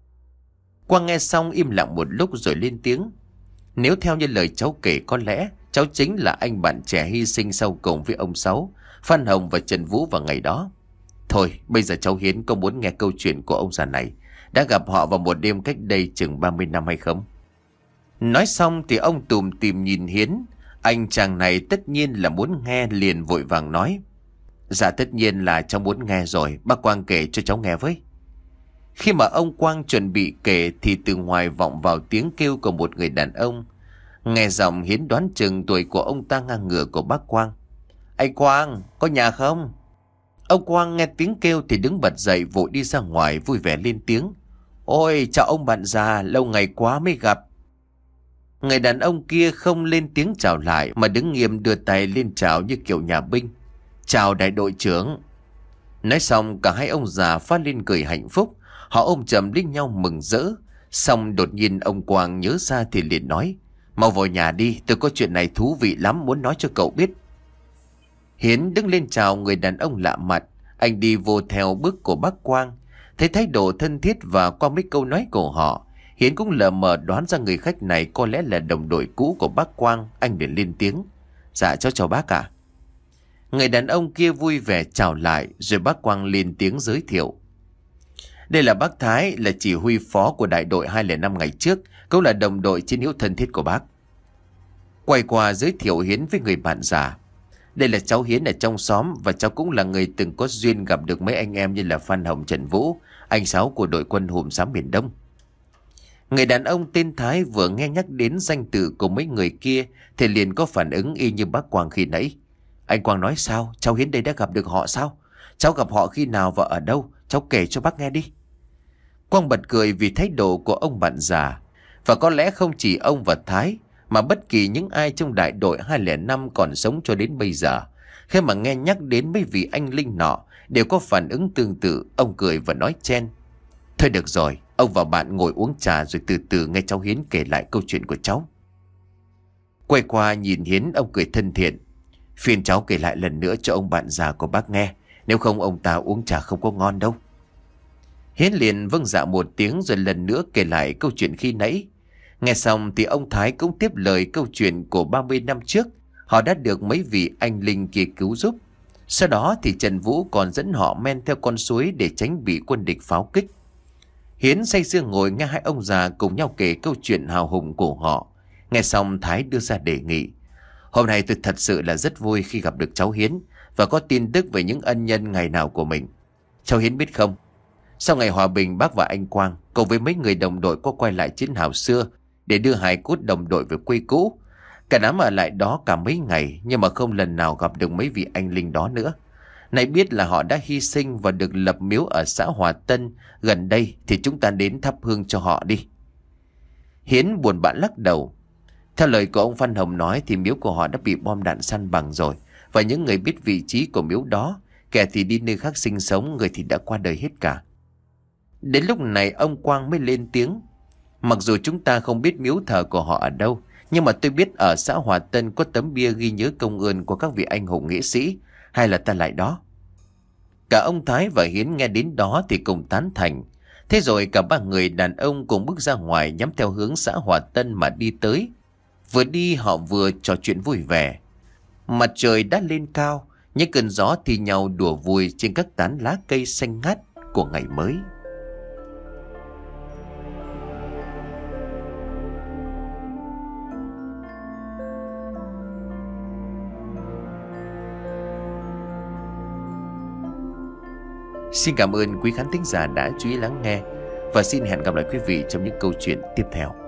Quang nghe xong im lặng một lúc rồi lên tiếng: "Nếu theo như lời cháu kể, có lẽ cháu chính là anh bạn trẻ hy sinh sau cùng với ông Sáu, Phan Hồng và Trần Vũ vào ngày đó. Thôi bây giờ cháu Hiến có muốn nghe câu chuyện của ông già này đã gặp họ vào một đêm cách đây chừng ba mươi năm hay không?" Nói xong thì ông tủm tỉm nhìn Hiến. Anh chàng này tất nhiên là muốn nghe, liền vội vàng nói: "Dạ tất nhiên là cháu muốn nghe rồi, bác Quang kể cho cháu nghe với." Khi mà ông Quang chuẩn bị kể thì từ ngoài vọng vào tiếng kêu của một người đàn ông. Nghe giọng Hiến đoán chừng tuổi của ông ta ngang ngửa của bác Quang. "Anh Quang, có nhà không?" Ông Quang nghe tiếng kêu thì đứng bật dậy vội đi ra ngoài vui vẻ lên tiếng: "Ôi chào ông bạn già, lâu ngày quá mới gặp." Người đàn ông kia không lên tiếng chào lại mà đứng nghiêm đưa tay lên chào như kiểu nhà binh: "Chào đại đội trưởng." Nói xong cả hai ông già phát lên cười hạnh phúc. Họ ôm chầm lấy nhau mừng rỡ. Xong đột nhiên ông Quang nhớ ra thì liền nói: "Mau vào nhà đi, tôi có chuyện này thú vị lắm muốn nói cho cậu biết." Hiến đứng lên chào người đàn ông lạ mặt. Anh đi vô theo bước của bác Quang. Thấy thái độ thân thiết và qua mấy câu nói của họ, Hiến cũng lờ mờ đoán ra người khách này có lẽ là đồng đội cũ của bác Quang. Anh liền lên tiếng: "Dạ cháu chào bác ạ." Người đàn ông kia vui vẻ chào lại, rồi bác Quang lên tiếng giới thiệu: "Đây là bác Thái, là chỉ huy phó của đại đội hai không năm ngày trước, cũng là đồng đội chiến hữu thân thiết của bác." Quay qua giới thiệu Hiến với người bạn già: "Đây là cháu Hiến ở trong xóm, và cháu cũng là người từng có duyên gặp được mấy anh em như là Phan Hồng, Trần Vũ, anh Sáu của đội quân hùm xám miền Đông." Người đàn ông tên Thái vừa nghe nhắc đến danh tự của mấy người kia thì liền có phản ứng y như bác Quang khi nãy: "Anh Quang nói sao? Cháu Hiến đây đã gặp được họ sao? Cháu gặp họ khi nào và ở đâu? Cháu kể cho bác nghe đi." Quang bật cười vì thái độ của ông bạn già. Và có lẽ không chỉ ông và Thái, mà bất kỳ những ai trong đại đội hai không năm còn sống cho đến bây giờ Khi mà nghe nhắc đến mấy vị anh linh nọ đều có phản ứng tương tự, ông cười và nói chen: Thôi được rồi, ông và bạn ngồi uống trà rồi từ từ nghe cháu Hiến kể lại câu chuyện của cháu. Quay qua nhìn Hiến, ông cười thân thiện: Phiền cháu kể lại lần nữa cho ông bạn già của bác nghe, nếu không ông ta uống trà không có ngon đâu. Hiến liền vâng dạ một tiếng rồi lần nữa kể lại câu chuyện khi nãy. Nghe xong thì ông Thái cũng tiếp lời câu chuyện của ba mươi năm trước. Họ đã được mấy vị anh linh kia cứu giúp. Sau đó thì Trần Vũ còn dẫn họ men theo con suối để tránh bị quân địch pháo kích. Hiến say sưa ngồi nghe hai ông già cùng nhau kể câu chuyện hào hùng của họ. Nghe xong Thái đưa ra đề nghị: Hôm nay tôi thật sự là rất vui khi gặp được cháu Hiến và có tin tức về những ân nhân ngày nào của mình. Cháu Hiến biết không, sau ngày hòa bình, bác và anh Quang cùng với mấy người đồng đội có quay lại chiến hào xưa để đưa hài cốt đồng đội về quê cũ. Cả đám ở lại đó cả mấy ngày nhưng mà không lần nào gặp được mấy vị anh linh đó nữa. Này biết là họ đã hy sinh và được lập miếu ở xã Hòa Tân gần đây thì chúng ta đến thắp hương cho họ đi. Hiến buồn bã lắc đầu. Theo lời của ông Phan Hồng nói thì miếu của họ đã bị bom đạn san bằng rồi. Và những người biết vị trí của miếu đó, kẻ thì đi nơi khác sinh sống, người thì đã qua đời hết cả. Đến lúc này ông Quang mới lên tiếng: Mặc dù chúng ta không biết miếu thờ của họ ở đâu, nhưng mà tôi biết ở xã Hòa Tân có tấm bia ghi nhớ công ơn của các vị anh hùng nghĩa sĩ. Hay là ta lại đó? Cả ông Thái và Hiến nghe đến đó thì cùng tán thành. Thế rồi cả ba người đàn ông cùng bước ra ngoài nhắm theo hướng xã Hòa Tân mà đi tới. Vừa đi họ vừa trò chuyện vui vẻ. Mặt trời đã lên cao, những cơn gió thì nhau đùa vui trên các tán lá cây xanh ngắt của ngày mới. Xin cảm ơn quý khán thính giả đã chú ý lắng nghe và xin hẹn gặp lại quý vị trong những câu chuyện tiếp theo.